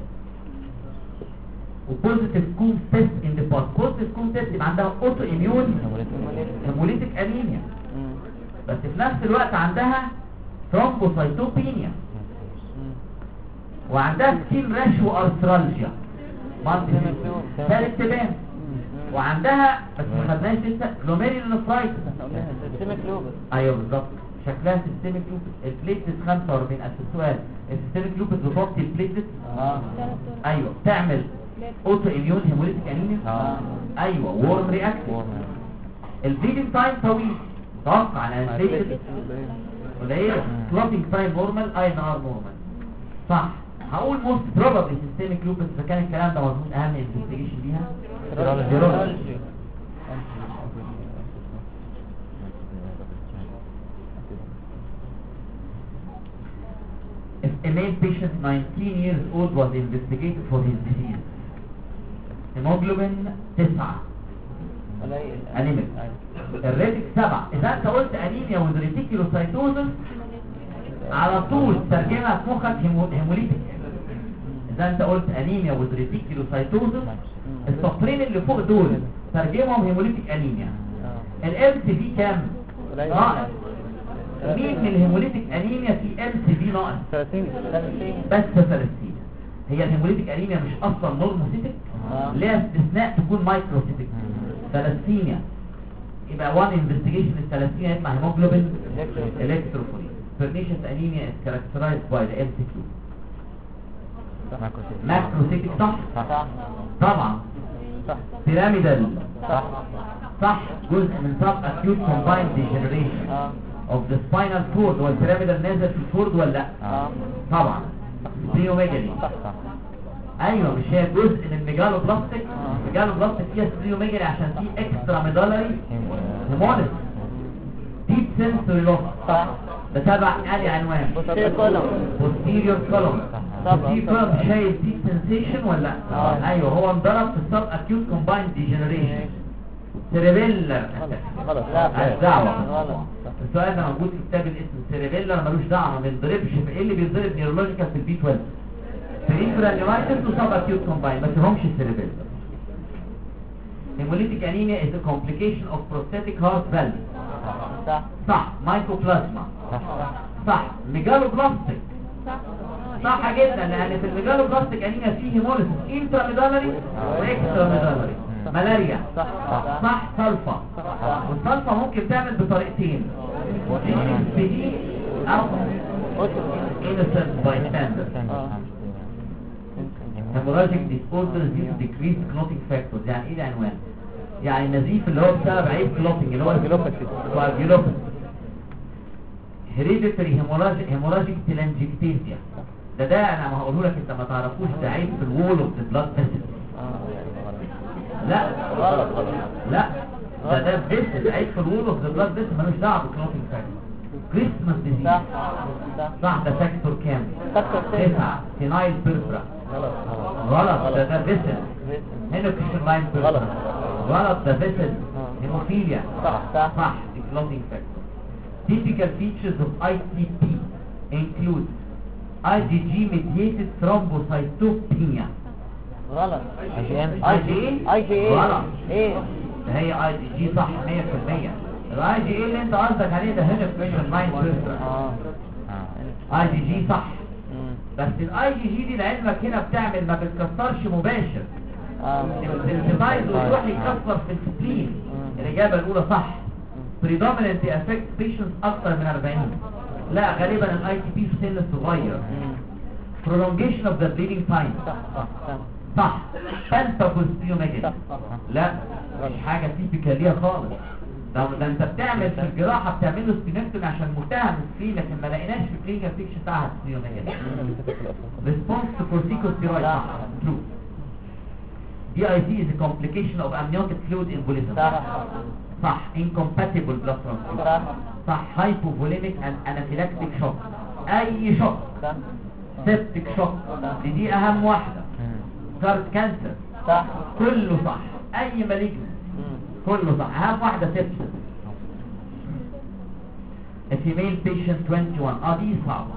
S2: وبوزيتيف كوم تيست ان ذا باست. بوزيتيف كوم تيست يبقى عندها اوتو اميون هيموليتيك انيميا بس في نفس الوقت عندها ثرومبوسايتوبينيا وعندها سكين راش وارثرالجيا ثالث تبان وعندها بس ما خدناش لسه جلوميريولونفرايتس
S3: سيستميك لوبس.
S2: ايوه بالظبط شكلها سيستميك لوبس. البليتلت 45,000. السؤال السيستميك لوبس بتغطي البليتلت؟ ايوه تعمل اوتو اميون هيموليتيك انيميا. ايوه وورم رياكشن. البليدنج تايم طويل، توقع على انستيتد قليله. كلوتينج تايم نورمال، اي ان ار نورمال. صح. هقول موست بروبابلي سيستميك لوبس. اذا كان الكلام ده مظبوط اهم انفستيجيشن ليها سيرولوجي. If a male patient 19 years old was investigated for his disease, hemoglobin 9
S3: قليل.
S2: انيميك، الريتك 7. اذا انت قلت انيميا وريتيكولوسايتوزس على طول ترجمها في مخك هيموليتيك. اذا انت قلت انيميا وريتيكولوسايتوزس السطرين اللي فوق دول ترجمهم هيموليتيك انيميا. الام سي في كام؟ ناقص. مين من الهيموليتيك انيميا في ام سي في ناقص؟
S3: 30.
S2: بس 30. هي الهيموليتيك انيميا مش اصلا نورموسيتك، ليها استثناء تكون مايكروسيتك. ثلاثيميا يبقى 1 انفستيجيشن الثلاثيميا يطلع هيموجلوبين الكتروفوريس. pernicious anemia is characterized by the MCQ. ماكروسيتك صح؟ طبعا. بيراميدال صح. جزء من سب acute combined degeneration of the spinal cord. والبيراميدال نازل في الكورد ولا لا؟ طبعا. سبلينوميجالي. ايوه مش هي جزء من الميجالوبلاستيك؟ الميجالوبلاستيك فيها سبلينوميجالي عشان في اكسترا ميدالري هيموليس. ديب سنسوري لوس ده تبع انهي عنوان؟ posterior column. posterior column شايف ديب سنسيشن ولا لا؟ ايوه هو انضرب في السب اكيوت كومبايند ديجنريشن. سيريبيلر
S3: غلط.
S2: دعوه. السؤال ده موجود في كتاب الاسم. سيريبيلر ملوش دعوه، ما بينضربش في ايه اللي بينضرب نيورولوجيكال في البي 12. peripheral neuritis وسب اكيوت كومبايند بس همش السيريبيلر. hemolytic anemia is a complication of prosthetic heart valve. صح. مايكوبلازما صح. ميجالوبلاستيك صح جدا، لان في الميجالوبلاستيك انيميا فيه هيموليسيس انترا ميدالري واكسترا ميدالري. ملاريا صح. سلفا، والسلفا ممكن تعمل بطريقتين، دي او innocent bystander. hemorrhagic disorders due to decreased clotting factors. يعني ايه العنوان؟ يعني النزيف اللي هو بسبب عيب كلوتنج اللي هو الجلوباتي. هيريديتري هيموراجيك تلانجكتيزيا ده انا ما هقوله لك انت ما تعرفوش، ده عيب في الوول اوف ذا بلاد فيسل. لا ده فيسل، عيب في الوول اوف ذا بلاد فيسل ملوش دعوه بالكلوتنج فاكتور. كريسماس ديزيز صح. ده فاكتور كام؟ 9. فينايل بيربرا غلط. ده فيسل. هنا كيشن لاين بيربرا غلط. ده فيسل. هيموفيليا صح. كلوتنج فاكتور. Typical features of ITP include IgG mediated thrombocytopenia.
S3: غلط.
S2: IgA غلط.
S3: ايه
S2: هي IgG صح 100%. الIgA اللي انت قصدك عليه ده هنا فيشن لاين بيربرا. IgG صح. بس الIgG دي لعلمك هنا بتعمل ما بتكسرش مباشر، بتنتفايز وتروح يكسر في السبلين. الإجابة الأولى صح. predominantly affect patients أكثر من 40. لا غالبا الITP في سن صغير. prolongation of the bleeding time صح. pentapospliomegaly لا مش حاجة تيبيكال ليها خالص. ده انت بتعمل في الجراحة بتعمل له سبلينكتومي عشان متهم السبلين، لكن ما لقيناش في الكلينيكال بيكتشر بتاعها سبلينوميجالي. response to corticosteroid صح. true. DIC is a complication of amniotic fluid embolism صح. incompatible blood transfusion صح. hypovolemic and anaphylactic shock. اي شوك. septic shock دي اهم واحدة. كارد كانسر صح. كله صح. اي مالجنس كله صح. اهم واحدة sepsis. a female patient 21 دي صعبة.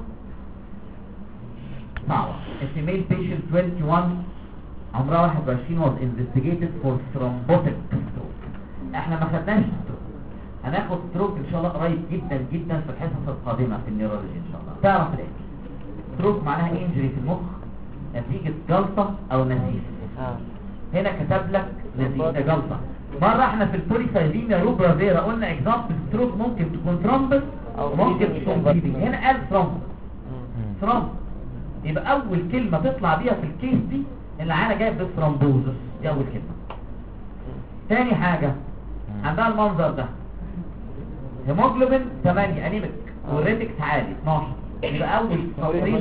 S2: a female patient 21 عمرها 21 was investigated for thrombotic stroke. احنا ما خدناش ستروك، هناخد ستروك ان شاء الله قريب جدا جدا في الحصص القادمه في النيورولوجي ان شاء الله. تعرف ليه ستروك معناها انجري في المخ نتيجه جلطه او نزيف. هنا كتب لك نزيف ده جلطه. مره احنا في البوليسايديميا روبرا فيرا قلنا اكزامبل ستروك ممكن تكون ثرومبس وممكن تكون بليدنج. هنا قال ثرومبس. يبقى اول كلمه تطلع بيها في الكيس دي العيانه جايه بثرومبوزس، دي اول كلمه. تاني حاجه عندها المنظر ده، هيموجلوبين 8 انيميك والريتكس عالي 12، يبقى اول تقرير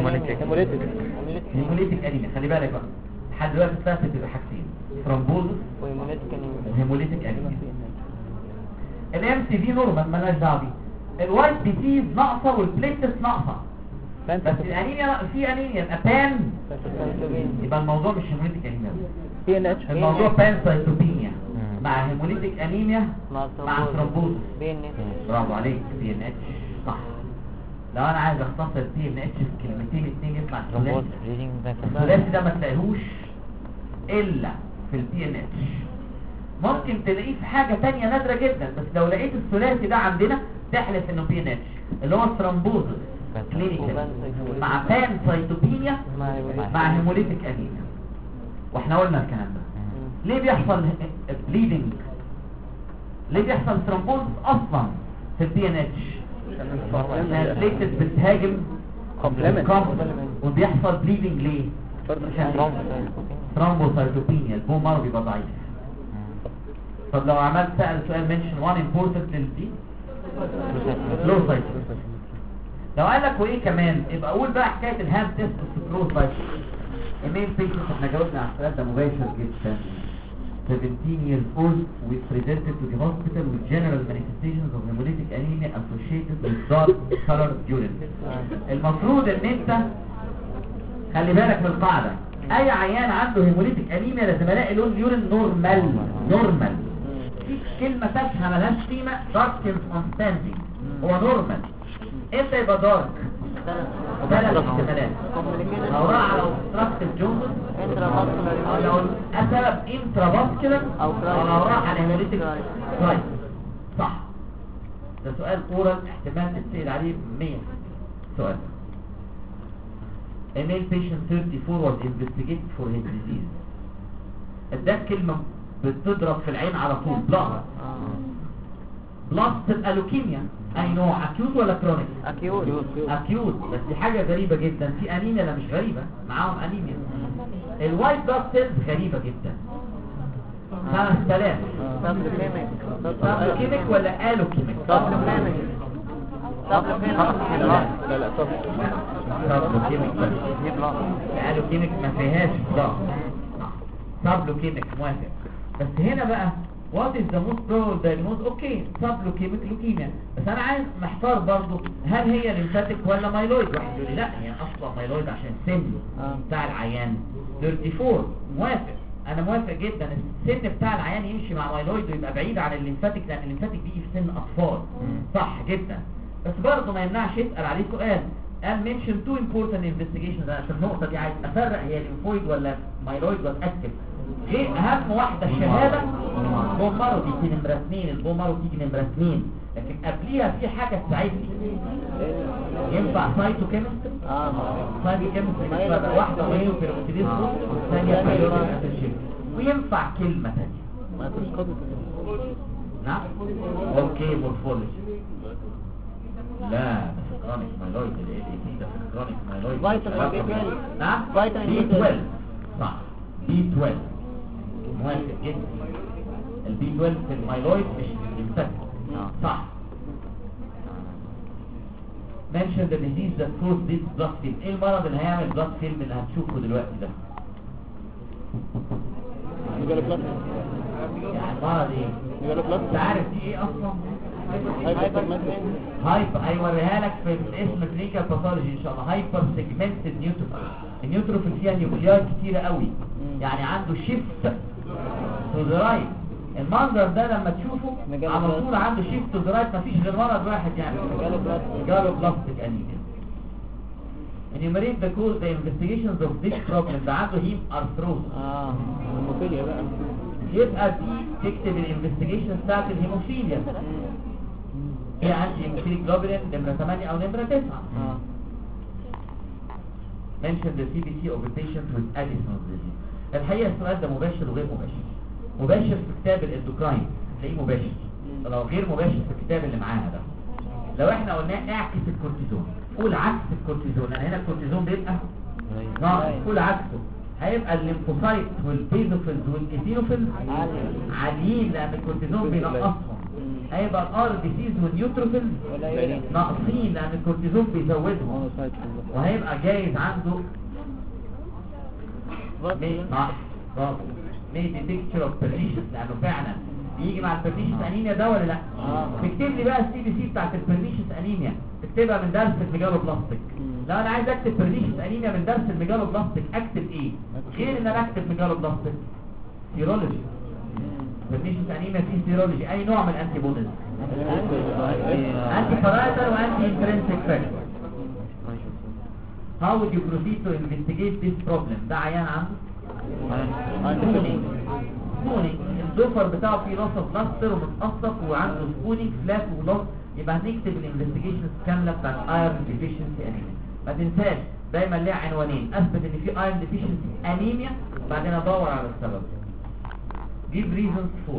S2: هيموليتيك انيميا. خلي بالك بقى لحد دلوقتي اتفقت تبقى حاجتين، ثرومبوزس وهيموليتيك انيميا. الام سي في نورمال مالهاش دعوه بيه، الوايت بي سي ناقصه والبليتس ناقصه، بس الانيميا في انيميا يبقى بان، يبقى الموضوع مش هيموليتيك انيميا، الموضوع بان سايتوبينيا مع هيموليتيك انيميا مع ثرومبوزس. برافو عليك، بي ان اتش صح. لو انا عايز اختصر بي ان اتش في كلمتين اتنين يطلع الثلاثي ده ما تلاقيهوش الا في البي ان اتش. ممكن تلاقيه في حاجة تانية نادرة جدا، بس لو لقيت الثلاثي ده عندنا تحلف انه بي ان اتش، اللي هو ثرومبوزس كلينيكال مع بان سايتوبينيا مع هيموليتيك انيميا. واحنا قلنا الكلام ده. ليه بيحصل بليدنج؟ ليه بيحصل ثرومبوزس اصلا في البي ان اتش؟ عشان البليتس بتهاجم كومبلمنت وبيحصل بليدنج. ليه؟ عشان ثرومبوسايتوبينيا، البون مارو بيبقى ضعيف. طب لو عملت سأل سؤال منشن وان امبورتنت للدي سلو سايتو، لو قال لك وايه كمان يبقى اقول بقى حكايه الهام تيست سلو سايتو. ايميل بيشنت احنا جاوبنا على السؤال ده مباشر جدا. 17 years old we presented to the hospital with general manifestations of hemolytic anemia associated with dark colored urine. المفروض ان انت خلي بالك من القاعده، اي عيان عنده هيموليتيك انيميا لازم الاقي لون اليورين نورمال. في كلمه تافهه مالهاش قيمه، داركنز اون ستاندينج، هو نورمال. امتى يبقى دارك؟ ثلاث احتمالات، لو راح على اوبستراكتيف جونز او لو السبب انترافاسكولار او لو راح على هيموليتيك كرايس. صح، ده سؤال اورال احتمال تتسأل عليه 100 سؤال. A male patient 34 was investigated for his disease. اداك كلمة بتضرب في العين على طول، بلاس تبقى لوكيميا. اي نوع، اكيوت ولا كرونيك؟ اكيوت. بس دي حاجة غريبة جدا، في انيميا لا مش غريبة، معاهم انيميا. الوايت بلاد سيلز غريبة جدا، 5000. سابلوكيميك ولا الوكيميك؟ سابلوكيميك الوكيميك ما فيهاش بلاد، سابلوكيميك موافق. بس هنا بقى what is the most probable diagnosis؟ اوكي سابلوكيميك لوكيميا، بس انا عايز محتار برضو، هل هي ليمفاتيك ولا مايلويد؟ واحد يقول لي لا هي اصلا مايلويد عشان السن بتاع العيان 34. موافق، انا موافق جدا. السن بتاع العيان يمشي مع مايلويد ويبقى بعيد عن الليمفاتيك، لان الليمفاتيك بيجي في سن اطفال. صح جدا، بس برضه ما يمنعش يسأل عليه سؤال. قال منشن تو امبورتنت انفستيجيشنز، عشان النقطه دي عايز افرق هي ليمفويد ولا مايلويد واتاكد. ايه اهم واحده؟ الشهاده البون مارو تيجي نمره 2، البون مارو تيجي نمره 2، لكن قبليها في حاجه تساعدني. ينفع سايتو كيمستري؟ سايتو كيمستري واحده مايلو بيروكسيديز والثانيه بايلوريك اسيد، وينفع كلمه ثانيه. نعم اوكي مورفولوجي. لا ده كرونيك مايلويد، الاي ده كرونيك مايلويد. فيتامين بي 12. نعم فيتامين بي 12 صح، بي 12 موافق جدا. البي 12 في المايلويد مش يمسك صح. mention the disease that cause this blood film. ايه المرض اللي هيعمل blood film اللي هتشوفه دلوقتي ده؟ يعني مرض ايه؟ انت عارف دي ايه اصلا؟ هايبر. هيوريها لك في اسم كلينيكال باثولوجي ان شاء الله. هايبر سيجمنتد نيوتروفيل. النيوتروفيل فيها نيوكليار كتيره قوي، يعني عنده شيفت تو ذا رايت. المنظر ده لما تشوفه على طول عنده شيفت تو ذا رايت، مفيش غير مرض واحد يعني جاله بلاستيك انيميا. enumerate the cause the investigations of this problem. ده عنده هيم ارثروز.
S3: هيموفيليا بقى.
S2: يبقى دي تكتب الانفستيجيشن بتاعت الهيموفيليا. هي عندي هيموفيليك جلوبولين نمرة 8 او نمرة 9. mention the CBC of a patient with Addison's disease. الحقيقة السؤال ده مباشر وغير مباشر. مباشر في كتاب الاندوكراين تلاقيه مباشر، لو غير مباشر في الكتاب اللي معانا ده. لو احنا قلنا اعكس الكورتيزون، قول عكس الكورتيزون، لان هنا الكورتيزون بيبقى ناقص، قول عكسه. هيبقى الليمفوسايت والبيزوفيلز والايثينوفيلز عاليين لان الكورتيزون بينقصهم. هيبقى الار بي سيز والنيوتروفيلز ناقصين لان الكورتيزون بيزودهم. وهيبقى جايز عنده ميدي بيكتشر اوف بيرنيشس لانه فعلا بيجي مع البيرنيشس انيميا ده ولا لا؟ تكتب لي بقى السي بي سي بتاعت البيرنيشس انيميا، تكتبها من درس الميجالوبلاستيك. لو انا عايز اكتب بيرنيشس انيميا من درس الميجالوبلاستيك اكتب ايه؟ غير ان انا اكتب ميجالوبلاستيك سيرولوجي. بيرنيشس انيميا في سيرولوجي اي نوع من الانتي بوديز؟ انتي بارايتال وانتي انترنسيك فاكتور. How would you proceed to investigate this problem؟ ده عيان عنده سبونينج، الدوفر بتاعه فيه لوس اوف لاستر ومتقصف وعنده سبونينج فلات ولوس. يبقى هنكتب الانفستيجيشنز كامله بتاعت ايرون ديفيشنسي انيميا. ما تنساش دايما ليها عنوانين، اثبت ان في ايرون ديفيشنسي انيميا وبعدين ادور على السبب. give reasons for.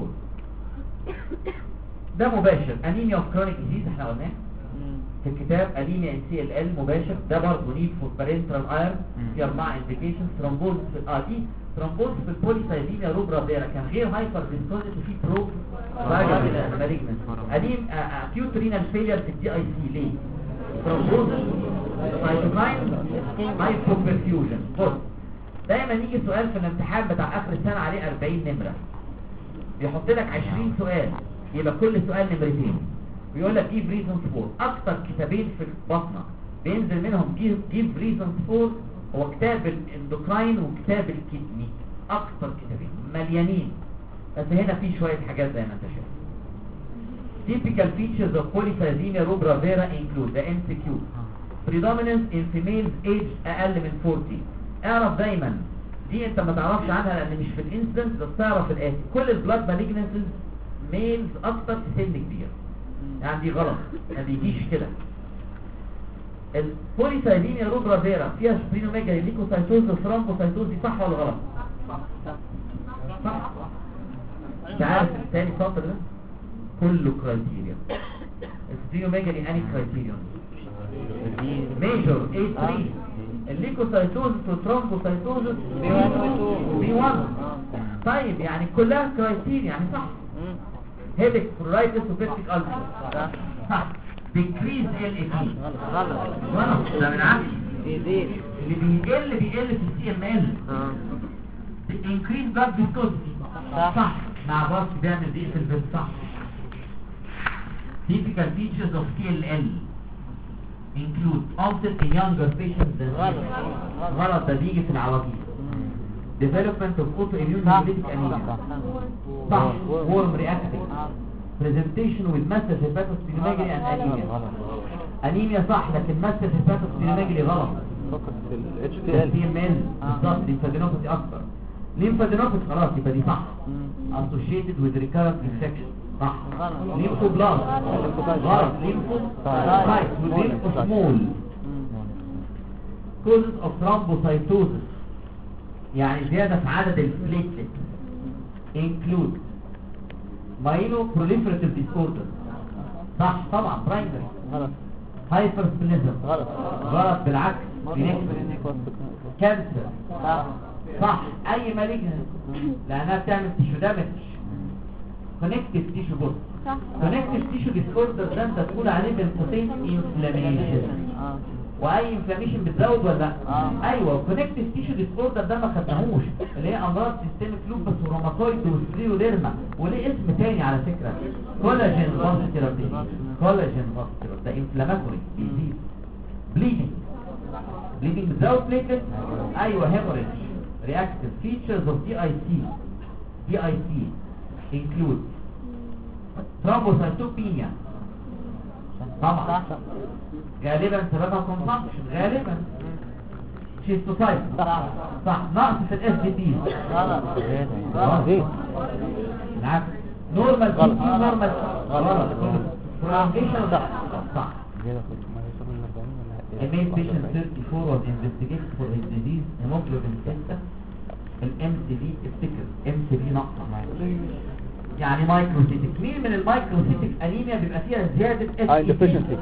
S2: ده مباشر انيميا اوف كرونيك ديزيز احنا قلناه في الكتاب، انيميا ان سي ال ال مباشر. ده برضه نيد فور بارنترال ايرون في 4 انديكيشنز. ثرومبوز في دي ثرومبوز في البوليسايديميا روبرا فيرا كان غير هايبر ديسكوزيت وفي برو مالجنس. اديم اكيوت رينال فيلير في الدي اي سي ليه؟ ثرومبوز سايتوكاين هايبوبرفيوجن. بص دايما يجي سؤال في الامتحان بتاع اخر السنه عليه 40 نمره، بيحط لك 20 سؤال يبقى كل سؤال نمرتين، بيقول لك give reasons for. اكتر كتابين في البطنه بينزل منهم give reasons for هو كتاب الاندوكراين وكتاب الكدني، اكتر كتابين مليانين. بس هنا في شويه حاجات زي ما انت شايف. typical features of polycythemia rubra vera include the MCQ predominance in females age اقل من 40. اعرف دايما دي انت ما تعرفش عنها لان مش في الانسيدنس، بس تعرف الاتي: كل البلاد مالجنسز ميلز اكتر في سن كبير. يعني دي غلط، ما بيجيش كده. البوليسايديميا روبرا فيرا فيها سبلينوميجالي ليكوسايتوز وثرومبوسايتوز، دي صح ولا غلط؟ صح. انت عارف الثاني سطر ده كله كرايتيريا. السبلينوميجالي اني كرايتيريون ميجور A3، الليكوسايتوز والثرومبوسايتوز B1. طيب يعني كلها كرايتيريا يعني صح. هيبك فرايتس وبيبتيك ألسر صح. decrease LAP غلط، ده من عكس اللي بيقل في السي ام ال. increase blood viscosity صح، مع باص بيعمل دي في البيت صح. typical features of CLL include onset in younger patients than غلط، ده بيجي في العواجيز. development of autoimmune hemolytic anemia صح. warm reacting presentation with massive hepatosplenomegaly and anemia صح، لكن massive hepatosplenomegaly غلط.
S1: فقط في ال HCL
S2: CML بالظبط. lymphadenopathy اكتر. lymphadenopathy خلاص يبقى دي صح. associated with recurrent infection صح. lymphoblast غلط. lymphocyte lymphosmall. causes of thrombocytosis يعني زيادة في عدد البليتلت include myeloproliferative disorder صح طبعا. برايمري
S1: غلط.
S2: هايبرسبليزم غلط بالعكس. كانسر صح. اي مالجنس لانها بتعمل تيشو دامج. كونكتيف تيشو بص كونكتيف تيشو ديسوردر ده انت تقول عليه بالقوسين انفلاميشن. واي انفلاميشن بتزود ولا لا؟ ايوه. كونكتيف تيشو ديسوردر ده ما خدناهوش، اللي هي امراض سيستميك لوبس وروماتويد وسكليروديرما، وليه اسم تاني على فكره كولاجين فاسكولار ديزيز. كولاجين فاسكولار ده انفلاماتوري ديزيز. بليدنج بتزود بليتلت. ايوه. هيموريج. رياكتيف فيتشرز اوف دي اي سي include thrombocytopenia طبعا غالبا سببها كونسامبشن غالبا. شيستوسايت صح. نقص في الاس دي بي
S1: غلط.
S2: بالعكس. نورمال بي بي نورمال غلط. برولونجيشن صح. A male patient 34 was investigated for his disease hemoglobin 6. الMCV افتكر MCV نقصة يعني مايكروسيتك. مين من المايكروسيتك انيميا بيبقى فيها زيادة
S1: ايرون ديفيشنسي؟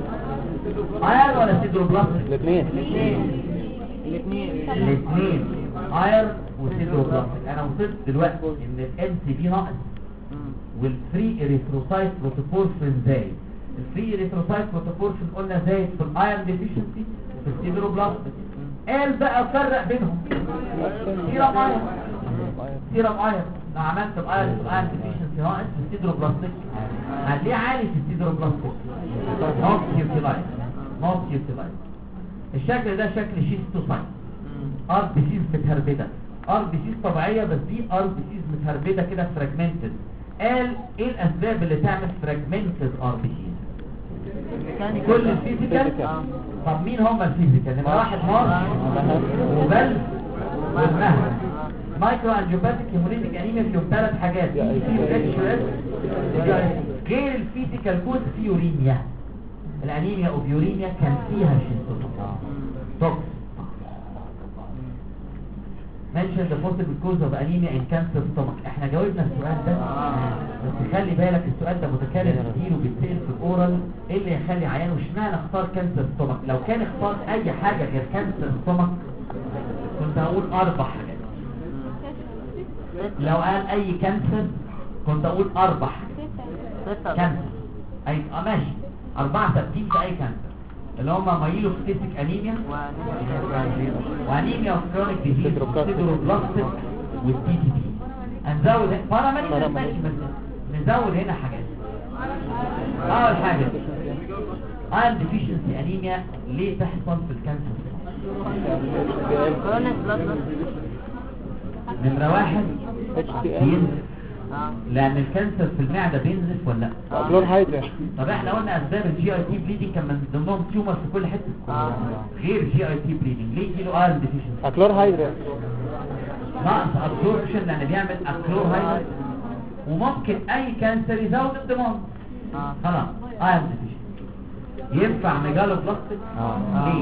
S2: ايرون ولا سيدروبلاستيك؟
S1: الاثنين.
S2: ايرون وسيدروبلاستيك. انا وصلت دلوقتي ان الان سي بي ناقص والفري اريثروسايت بروتوبورفين زايد. الفري اريثروسايت بروتوبورفين قلنا زايد في الايرون ديفيشنسي وفي السيدروبلاستيك. قال بقى فرق بينهم سيرم ايرون لو عملت الايرون ديفيشنسي ناقص في السيدروبلاستيك هتلاقيه عالي في السيدروبلاستيك نوت يوتيلايز. الشكل ده شكل شيستوسايت ار بي سيز متهربده، ار بي سيز طبيعيه بس دي ار بي سيز متهربده كده فراجمنتد. قال ايه الاسباب اللي تعمل فراجمنتد ار بي سيز؟ كل الفيزيكال. طب مين هم الفيزيكال؟ نمرة واحد مارش وبلز والنهر. مايكرو انجيوباتيك هيموليتيك انيميا فيهم 3 حاجات غير الفيزيكال كود في يوريميا. الانيميا اوف يوريميا كان فيها توكس. mention the possible cause of anemia in cancer stomach. احنا جاوبنا السؤال ده بس خلي بالك السؤال ده متكرر كتير وبيتسال في الاورال. ايه اللي يخلي عيان واشمعنى اختار كانسر ستومك؟ لو كان اختار اي حاجه غير كانسر ستومك كنت هقول 4 حاجات. لو قال اي كانسر كنت اقول 4 حاجات كانسر. اي ماشي 4 ثابتين في اي كانسر اللي هم مايلوفيتيك انيميا وانيميا اوف كرونيك ديزيز سيدروبلاستيك والتي تي بي. هنزود نزود هنا حاجات. اول حاجه ايرون ديفيشنسي انيميا ليه تحصل في الكانسر؟ نمرة 1 بينزف لان الكانسر في المعده بينزف ولا لا؟ طب احنا قلنا اسباب الجي اي تي بليدنج كان من ضمنهم تيومر في كل حته غير جي اي تي بليدنج. ليه يجيله ايرون ديفيشنسي؟
S3: اكلور هيدرا
S2: ناقص ابسوربشن لان بيعمل اكلور هيدرا. وممكن اي كانسر يزود الدماغ. خلاص ايرون ديفيشنسي. ينفع ميجالو بلاستيك؟ ليه؟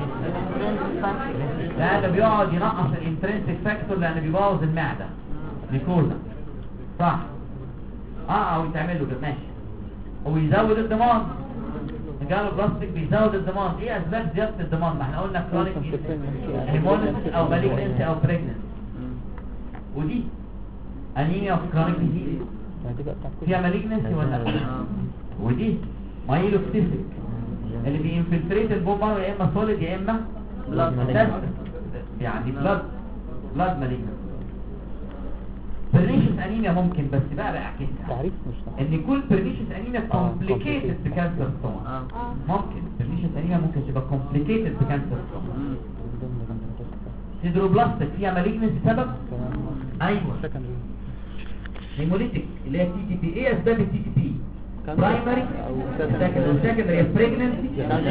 S2: لان بيقعد ينقص الانترنسيك فاكتور لان بيبوظ المعده ميكوزا صح. او يتعمل له ماشي ويزود الدماغ. ميجالو بلاستيك بيزود الدماغ. ايه اسباب زياده الدماغ؟ ما احنا قلنا كرونيك هيموليسيس او مالجنسي او بريجننسي. ودي انيميا اوف كرونيك ديزيز فيها مالجنسي ولا لا؟ ودي مايلوفيتيك اللي بينفلتريت البومبر يا اما سوليد يا اما بلاد يعني بلاد مالجنسي. برنيشس انيميا ممكن بس بقى اعكسها
S3: تعريف مش صح
S2: ان كل برنيشس انيميا كومبليكيتد بكانسر ستومك. ممكن برنيشس انيميا ممكن تبقى كومبليكيتد بكانسر ستومك. سيدروبلاستيك فيها مالجنسي سبب ايوه هيموليتيك اللي هي تي تي بي. ايه اسباب التي تي بي؟ برايمري سكندري بريجننسي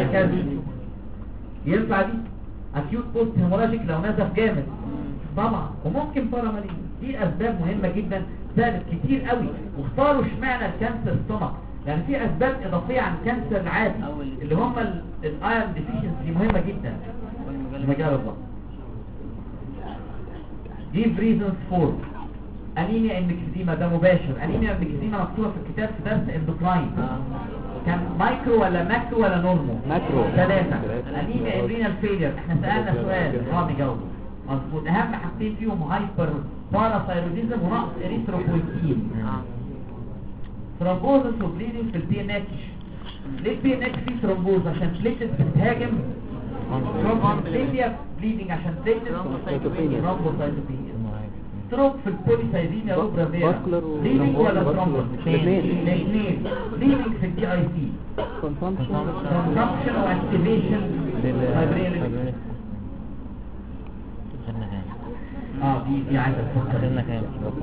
S2: ينفع دي اكيوت بوست هيموراجيك لو نزف جامد طبعا وممكن بارامالين. دي اسباب مهمه جدا ثابت كتير قوي. واختاروا اشمعنى الكانسر ستومك يعني في اسباب اضافيه عن الكانسر العادي اللي هم الايرون ديفيشنسي مهمه جدا. مجال الله give reasons for انيميا المكسديما ده مباشر. انيميا المكسديما مكتوبه في الكتاب في درس اندوكراين. كان مايكرو ولا ماكرو ولا نورمو؟ ماكرو 3. انيميا ادرينال فيلير احنا سالنا سؤال اه نجاوب مظبوط. اهم حاجتين فيهم هايبر باراثايروديزم ونقص اريثروبويتين. ثرومبوزس وبليدنج في البي ان اتش. ليه البي ان اتش فيه ثرومبوز؟ عشان بليتلت بتهاجم ثرومبوسيتيا بليدنج عشان بليتلت ثرومبوسايتوبينيا. ستروك في البوليسايديميا روبرا فيرا بليدنج ولا ثرومبوس؟ الاثنين. بليدنج في الجي اي سي كونسامبشن واكتيفيشن فايبرينال. دي عايزه تفكر. خدنا كام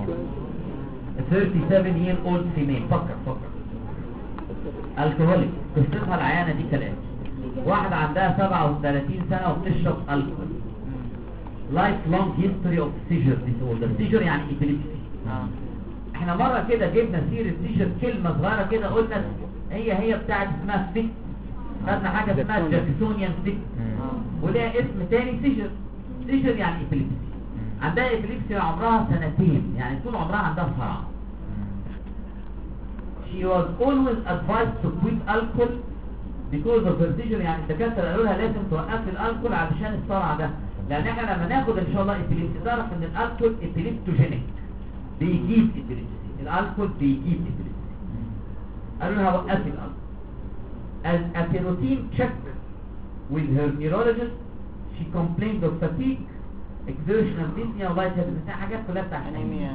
S2: 37 year old female. فكر الكحوليك. قصتها العيانه دي كالاتي. واحده عندها 37 سنه وبتشرب الكحول. لايف لونج هيستوري اوف سيجر ديسوردر. سيجر يعني ايبيليبسي. احنا مره كده جبنا سيره سيجر كلمه صغيره كده قلنا هي بتاعت اسمها فيك. خدنا حاجه اسمها جاكسونيان فيك ولها اسم تاني سيجر يعني ايبيليبسي. عندها إبليبسي عمرها 2 يعني طول عمرها عندها صرع. She was always advised to quit alcohol because of her seizure. يعني الدكاتره قالوا لها لازم توقفي الالكول علشان الصرع ده. لان احنا لما ناخد ان شاء الله ابيليبسي تعرف ان الالكول ابيليبتوجينيك بيجيب ابيليبسي، الالكول بيجيب ابيليبسي. قالوا لها وقفي الالكول. At a routine check with her neurologist she complained of fatigue, exertional dyspnea ولايت هيدنس، حاجات كلها بتاعت
S3: انيميا.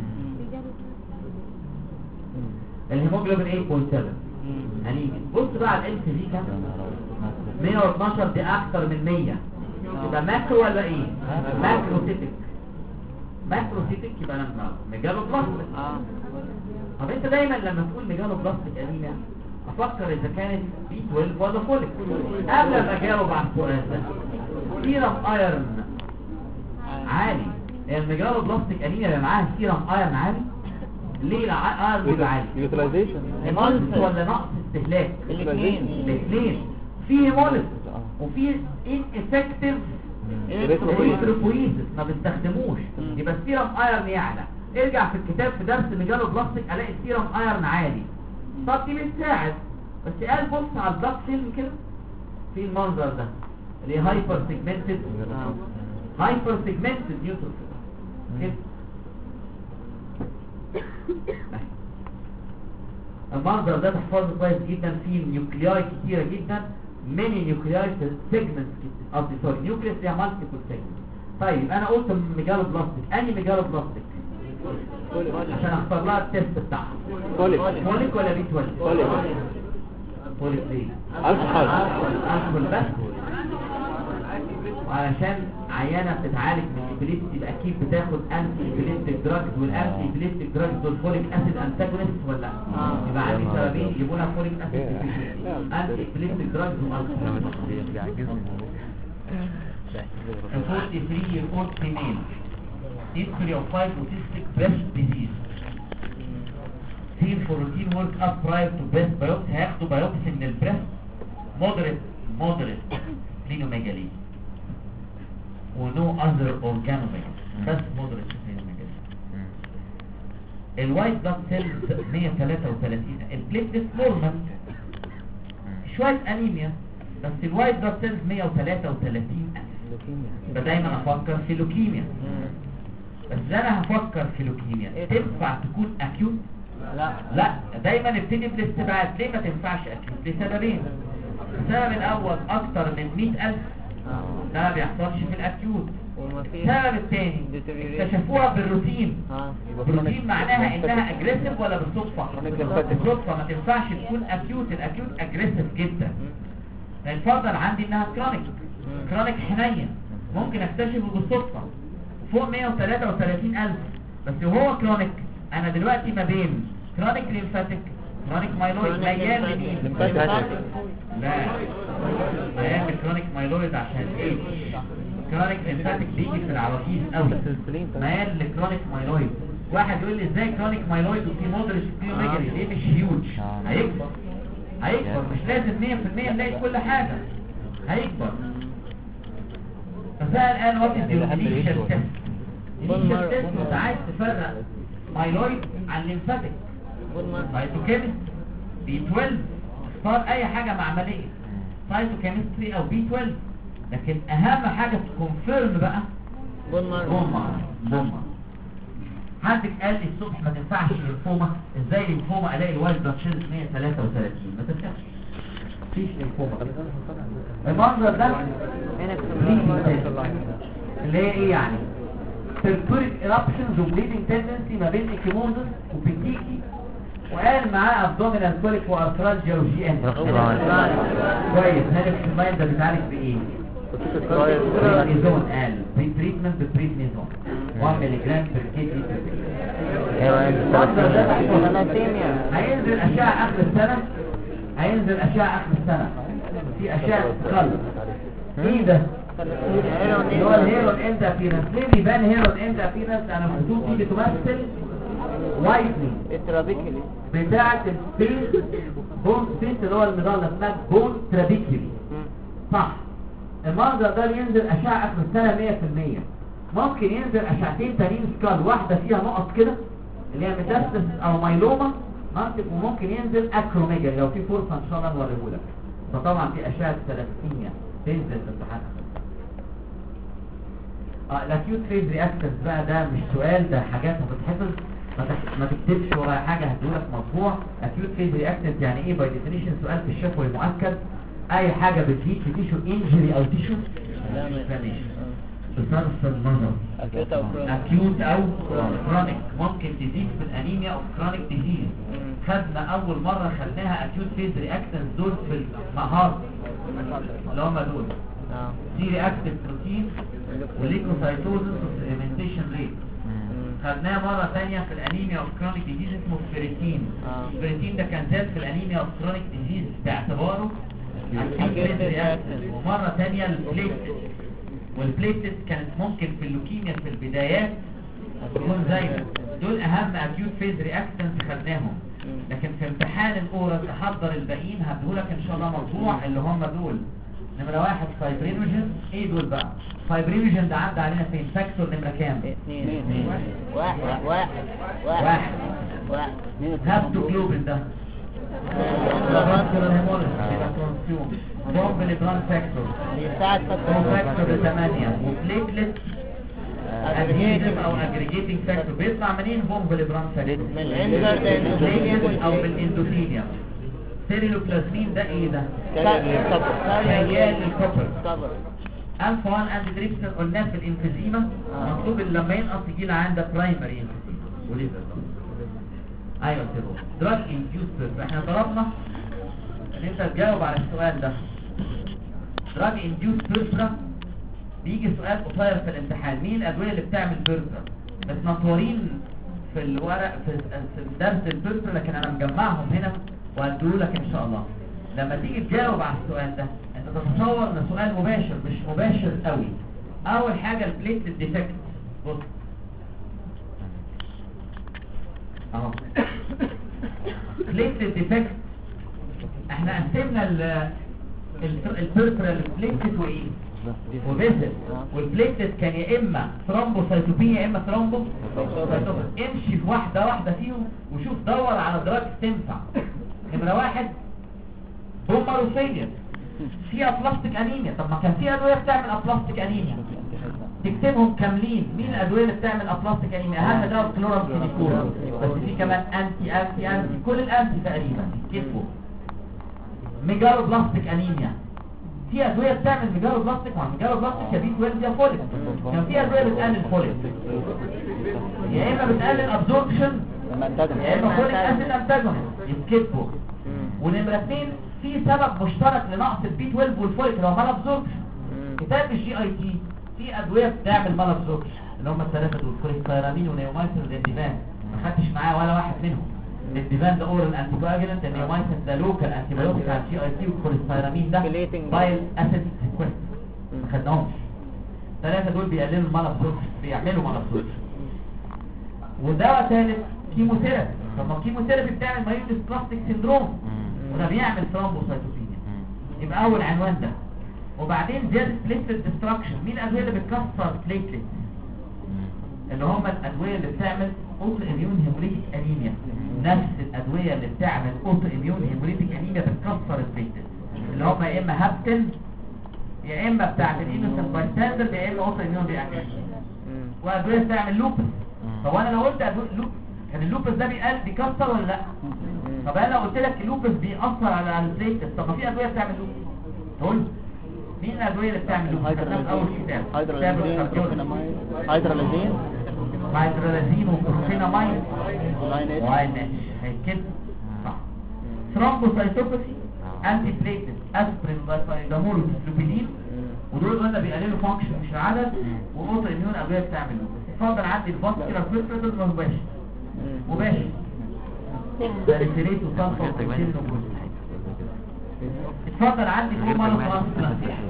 S2: الهيموجلوبين 8.7 انيميا. بص بقى على الام سي في كام؟ 112 دي اكتر من 100. يبقى ماكرو ولا ايه؟ ماكروسيتك. ماكروسيتك يبقى لما ميجالو بلاستيك. طب انت دايما لما تقول ميجالو بلاستيك انيميا افكر اذا كانت بي 12 ولا فوليك. قبل ما اجاوب على السؤال ده سيرم ايرن عالي. الميجالو بلاستيك انيميا اللي معاها سيرم ايرن عالي. ليه الايرن بيبقى عالي؟
S1: يوتيلايزيشن
S2: نقص ولا نقص استهلاك؟ الاثنين. في هيموليز وفي ineffective erythropoiesis ما بنستخدموش. يبقى السيرم ايرن يعلى. ارجع في الكتاب في درس ميجالو بلاستيك الاقي السيرم ايرن عالي. طب دي بتساعد، بس قال بص على البلاك فيلم كده في المنظر ده اللي هايبر سيجمنتد نيوتروفيل كده. المنظر ده تحفظه كويس جدا. فيه نيوكلياي كتيره جدا، ميني نيوكلياي سيجمنتس، قصدي سوري نيوكليس فيها مالتيبل سيجمنتس. طيب انا قلت ميجالو بلاستيك، انهي ميجالو بلاستيك عشان اختار لها التست بتاعها؟ فوليك ولا بي 12؟ فوليك ليه؟ الكحول بس. وعلشان عيانه بتتعالج من الابيليبسي يبقى اكيد بتاخد انتي ابيليبتيك دراجز، والانتي ابيليبتيك دراجز دول فوليك اسيد انتاجونست ولا لا؟ يبقى عندي سببين يجيبوا لها فوليك اسيد ديفيشنسي، انتي ابيليبتيك دراجز والكحول. 43 year old female, history of fibrocytic breast disease, seen for routine work up prior to breast biopsy. هياخدوا biopsy من البريست. moderate splenomegaly ونو other organomegaly، بس moderate splenomegaly. الوايت بلاد سيلز 133. البليتلت نورمال، شوية انيميا، بس الوايت بلاد سيلز 133,000. يبقى دايما افكر في لوكيميا. بس انا هفكر في لوكيميا تنفع تكون اكيوت؟ لا دايما ابتدي بالاستبعاد. ليه ما تنفعش اكيوت؟ لسببين. السبب الاول اكتر من 100,000 ده ما بيحصلش في الاكيوت. السبب الثاني اكتشفوها بالروتين. بالروتين معناها انها اجريسيف ولا بالصدفه؟ بالصدفه. ما تنفعش تكون اكيوت. الاكيوت اجريسيف جدا. الفضل عندي انها كرونيك حنين، ممكن اكتشفه بالصدفه فوق 133,000. بس وهو كرونيك انا دلوقتي ما بين كرونيك ليمفاتيك، كرونيك مايلويد، ميال لمين؟ لا ميال لكرونيك مايلويد عشان ايه؟ كرونيك ليمفاتيك بيجي في العواجيز قوي، ميال لكرونيك مايلويد. واحد يقول لي ازاي كرونيك مايلويد وفي مودريت سبلينوميجالي؟ ليه مش هيوج؟ هيكبر مش لازم 100% نلاقي كل حاجه، هيكبر. فسأل الان وات از الانيشال تيست. الانيشال تيست انت عايز تفرق مايلويد عن ليمفاتيك، سايتوكيمستري، بي 12، اختار اي حاجه معمليه، سايتوكيمستري او بي 12. لكن اهم حاجه تكونفيرم بقى بون مارو. حد قال لي الصبح ما تنفعش ليمفوما. ازاي ليمفوما الاقي الوايت بلاد سيلز 133؟ ما تنفعش، مفيش ليمفوما. المنظر ده اللي هي ايه يعني؟ تركوريك ايرابشنز وبليدنج تندنسي ما بين اكيموزس وبيتيكي، وقال معاه ابدومينال كوليك وارثرالجيا وجي ان. كويس. هل الكمباين ده بيتعالج بايه؟ بريدنيزون. قال بريتريتمنت ببريدنيزون 1 ملي جرام بير كي جي. هينزل اشعه اخر السنه، في اشعه قلب. ايه ده؟ اللي هو الهيرون انت ابيرنس. ليه بيبان هيرون انت ابيرنس؟ انا الخطوط دي بتمثل وايتنينج بتاعه السبيس بون سبيس اللي هو المظله اسمها بون ترابيكيولي، صح؟ المنظر ده بينزل اشعه اخر السنه 100%. ممكن ينزل اشعتين تانيين سكال، واحده فيها نقط كده اللي هي ميتاستاسيس او مايلوما، وممكن ينزل اكروميجالي لو في فرصه ان شاء الله نوريهولك. فطبعا في اشعه ثلاثيميا تنزل في امتحان. الاكيوت فيز رياكتنس بقى ده مش سؤال، ده حاجات هتتحفظ، ما تكتبش ورايا حاجه هديلك مطبوع. اكيوت فيز رياكتنس يعني ايه باي ديفينيشن؟ سؤال في الشفوي المؤكد. اي حاجه بتزيد في تيشو انجري او تيشو انفلاميشن بصرف النظر اكيوت او كرونيك. ممكن تزيد في الانيميا او كرونيك ديزيز. خدنا اول مره خدناها اكيوت فيز رياكتنس دول في النهار اللي هم دول سي رياكتيف بروتين وليكوسايتوزس وسيجمنتيشن ريت. خدناها مرة ثانية في الانيميا اوف كرونيك ديزيز اسمه سبيريتين. السبيريتين ده كان زاد في الانيميا اوف كرونيك ديزيز باعتباره اكيوت رياكتنس. ومرة ثانية البليتلت، والبليتلت كانت ممكن في اللوكيميا في البدايات تكون زايدة. دول اهم اكيوت فيز رياكتنس خدناهم. لكن في امتحان الاورال تحضر الباقيين هديهولك ان شاء الله موضوع اللي هم دول. نمرة 1 فايبرينوجين. ايه دول بقى؟ فايبرينوجين ده عدى علينا فين؟ فاكتور نمرة كام؟
S3: 2 1
S2: هابتوجلوبين ده بومب لبران فاكتور
S3: بيساعد
S2: فاكتور 8 وبليتلت ادهيزم او اجريجيتنج فاكتور. بيطلع منين بومب لبران فاكتور؟
S3: من الانزر
S2: او من الاندوثيليوم. سيريلوبلازمين ده ايه ده؟
S3: كيال
S2: الكوبر. الفا 1 انتي تريبسين قلناه في الانفيزيما. مطلوب لما ينقص يجي لها عندها برايمري انفيزيما وليس ايوه كده. دراج انديوس. احنا طلبنا ان انت تجاوب على السؤال ده. دراج انديوس بيرسرا بيجي سؤال قصير في الامتحان. مين الادويه اللي بتعمل بيرسرا؟ بس مطورين في الورق في درس البيرسرا، لكن انا مجمعهم هنا وهديهولك ان شاء الله. لما تيجي تجاوب على السؤال ده انت تتصور ان سؤال مباشر مش مباشر قوي. اول حاجه البليتلت ديفكت. بص اهو بليتلت ديفكت. احنا قسمنا البيرسرال بليتلت وايه وبيزل. والبليتلت كان يا اما ثرومبوسايتوبينيا يا اما ثرومبوسايتوبينيا. امشي في واحده فيهم وشوف دور على دراج تنفع. نمرة 1 بوماروسيليا فيها بلاستيك انيميا. طب ما كان في ادويه بتعمل ابلاستيك انيميا تكتبهم كاملين. مين الادويه اللي بتعمل ابلاستيك انيميا؟ اهم ده الكلورامفينيكول، بس في كمان انتي كل الانتي تقريبا كتبوا. ميجالو بلاستيك انيميا في ادويه بتعمل ميجالو بلاستيك. مع ميجالو بلاستيك يا بي 12 يا فوليك. كان في ادويه بتقلل فوليك يا اما بتقلل ابزوربشن يا اما فوليك اسيد انتاجونست يتكتبوا. ونمرة 2 في سبب مشترك لنقص البي 12 والفوليك اللي هو مال ابزوربشن. كتاب الجي اي تي في ادويه بتعمل مال ابزوربشن اللي هم الثلاثه دول كوليستيرامين ونيومايسين والديفان. ما خدتش معاه ولا واحد منهم. الديفان ده اورال انتي كواجولانت، النيومايسين ده لوكال انتي بايوتيك على الجي اي تي، والكوليستيرامين ده بايل اسيد سيكويست ما خدناهمش. الثلاثه دول بيقللوا المال ابزوربشن، بيعملوا مال ابزوربشن. ودواء ثالث كيموثيرابي. طب ما الكيموثيرابي بتعمل مايوتيس بلاستيك سيندروم وده بيعمل ثرومبوسايتوبينيا. يبقى اول عنوان ده. وبعدين زياده بليتلت ديستراكشن. مين الادويه اللي بتكسر بليتلت؟ اللي هم الادويه اللي بتعمل اوتو اميون هيموليتيك انيميا. نفس الادويه اللي بتعمل اوتو اميون هيموليتيك انيميا بتكسر البليتلت، اللي هم يا اما هابتن يا اما بتاعه الانوسنت بايستاندر يا اما اوتو اميون رياكشن. وادويه بتعمل لوبس. طب انا لو قلت لوبس كان اللوبس ده بيكسر ولا لا؟ طب انا لو قلت لك اللوبس بيأثر على البليتلت، طب ما في ادويه بتعمل لوبس. تقول مين الادويه اللي بتعمل لوبس؟ خدناها في اول كتاب. هيدرالازين وبروفينامايد وايناتش. هيكتب صح. ثرومبوسايتوباثي انتي بليتلت اسبرين بايفايدامول وسلوبيدين. ودول قلنا بيقللوا فانكشن مش العدد. واوتو اميون ادويه بتعمل لوبس. اتفضل عندي الفاسكولار فيلتر مباشر ساليسيليت وصلصه وكوتين وكوتين. اتفضل عندي فوق مالو ترانسبلانتيشن.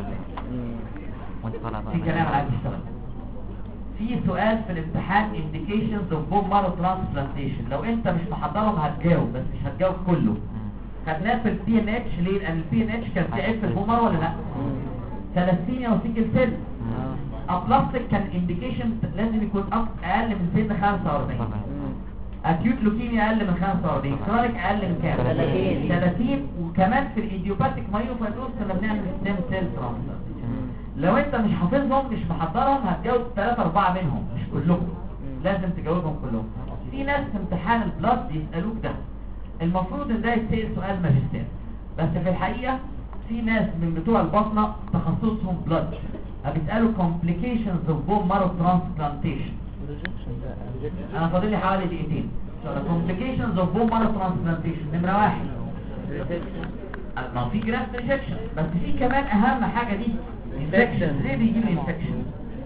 S2: في كلام عايز يشتغل. في سؤال في الامتحان indications of bone marrow transplantation. لو انت مش محضرهم هتجاوب بس مش هتجاوب كله. خدناه في البي ان اتش. ليه؟ لان البي ان اتش كان في عيب في البون مارو ولا لا؟ ثلاثيميا وسيكل سيل. ابلاستيك كان indication لازم يكون اقل من سن 45. اكيوت لوكيميا اقل من 45. كرونيك اقل من كام؟ 30. وكمان في الايديوباثيك مايوفايبروز كنا بنعمل ستيم سيل ترانسبلانتيشن. لو انت مش حافظهم مش محضرهم هتجاوب 3-4 منهم مش كلهم، لازم تجاوبهم كلهم. في ناس في امتحان البلاد يسألوك ده، المفروض ان ده يتسأل سؤال ماجستير، بس في الحقيقة في ناس من بتوع البطنة تخصصهم بلاد بيسألوا complications of bone marrow transplantation. انا فاضل لي حوالي دقيقتين. complications of bone marrow transplantation نمرة 1 ما في جراft rejection، بس في كمان اهم حاجة دي infection. ليه بيجي لي infection؟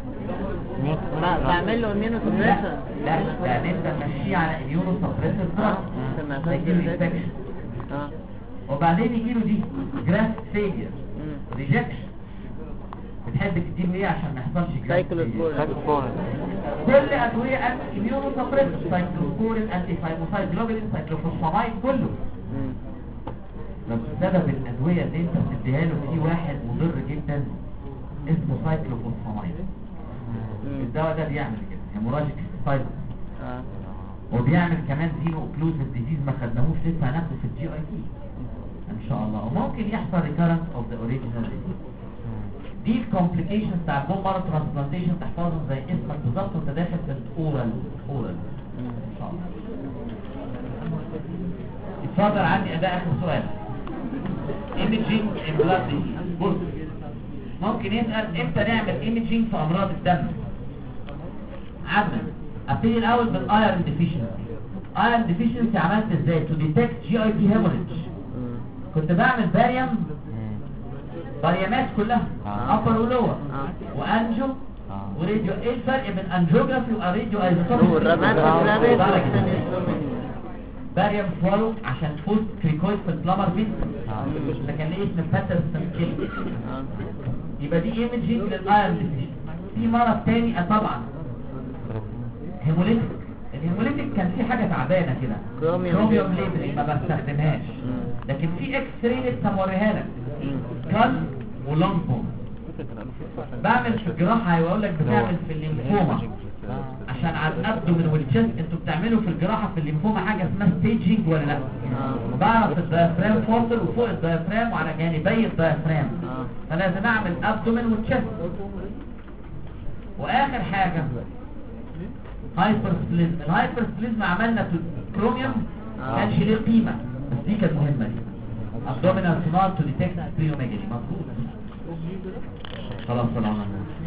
S3: بعمل له اميونو
S2: لا
S3: سبريشن.
S2: لا لان انت ماشي على immuno suppressive drug يجي له infection. وبعدين يجي له دي graft failure rejection. بتحب تديله ايه عشان ما يحصلش
S3: سايكلوسبورين.
S2: كل ادويه انتي اميونو سبريسيف، سايكلوسبورين، انتي ثايموسايد جلوبولين، سايكلوفوسفامايد، كله. لو سبب الادويه اللي انت بتديها له في واحد مضر جدا اسمه سايكلوفوسفامايد. الدواء ده بيعمل كده هيموراجيك سايكل، وبيعمل كمان زيرو اوكلوزيف ديزيز ما خدناهوش لسه، هناخده في الجي اي تي ان شاء الله. وممكن يحصل ريكارنس اوف ذا اوريجينال ديزيز. دي الكومبليكيشنز بتاع البون مارو ترانسبلانتيشن، تحفظهم زي اسمك بالظبط وانت داخل في الاورال ان شاء الله. اتفضل عندي اداء اخر سؤال. ايميجينج ان بلاد ديزيز. بص ممكن يسال امتى نعمل ايميجينج في امراض الدم. عدنا ابتدي الاول بالايرون ديفيشنسي. ايرون ديفيشنسي عملت ازاي؟ تو ديتكت جي اي تي هيموريدج. كنت بعمل باريامات كلها ابر ولور وانجو وراديو. ايه الفرق بين انجيوجرافي وراديو ايزوتوبي؟ باريام فولو عشان فوز كريكويد في البلامر فيت، ده كان ليه اسم باترسون كيل. يبقى دي ايميجينج للايرون ديفيشن. في مرض تاني طبعا هيموليتيك. الهيموليتيك كان في حاجه تعبانه كده كروميوم ليبلينج ما بستخدمهاش، لكن في اكس راي لسه موريها لك كال ولونجبون. بعمل في الجراحه هيقول لك بتعمل في الليمفوما عشان على الابدومين والتشست. انتوا بتعملوا في الجراحه في الليمفوما حاجه اسمها ستيجنج ولا لا؟ بعرف الدايفرام فاصل وفوق الدايفرام وعلى جانبي الدايفرام، فلازم اعمل ابدومين والتشست. واخر حاجه هايبرسبليزم. الهايبرسبليزم عملنا في الكروميوم كانش ليه قيمه، بس دي كانت مهمه دي. abdominal sonار to detect splenomegaly. مظبوط. خلاص طلعنا.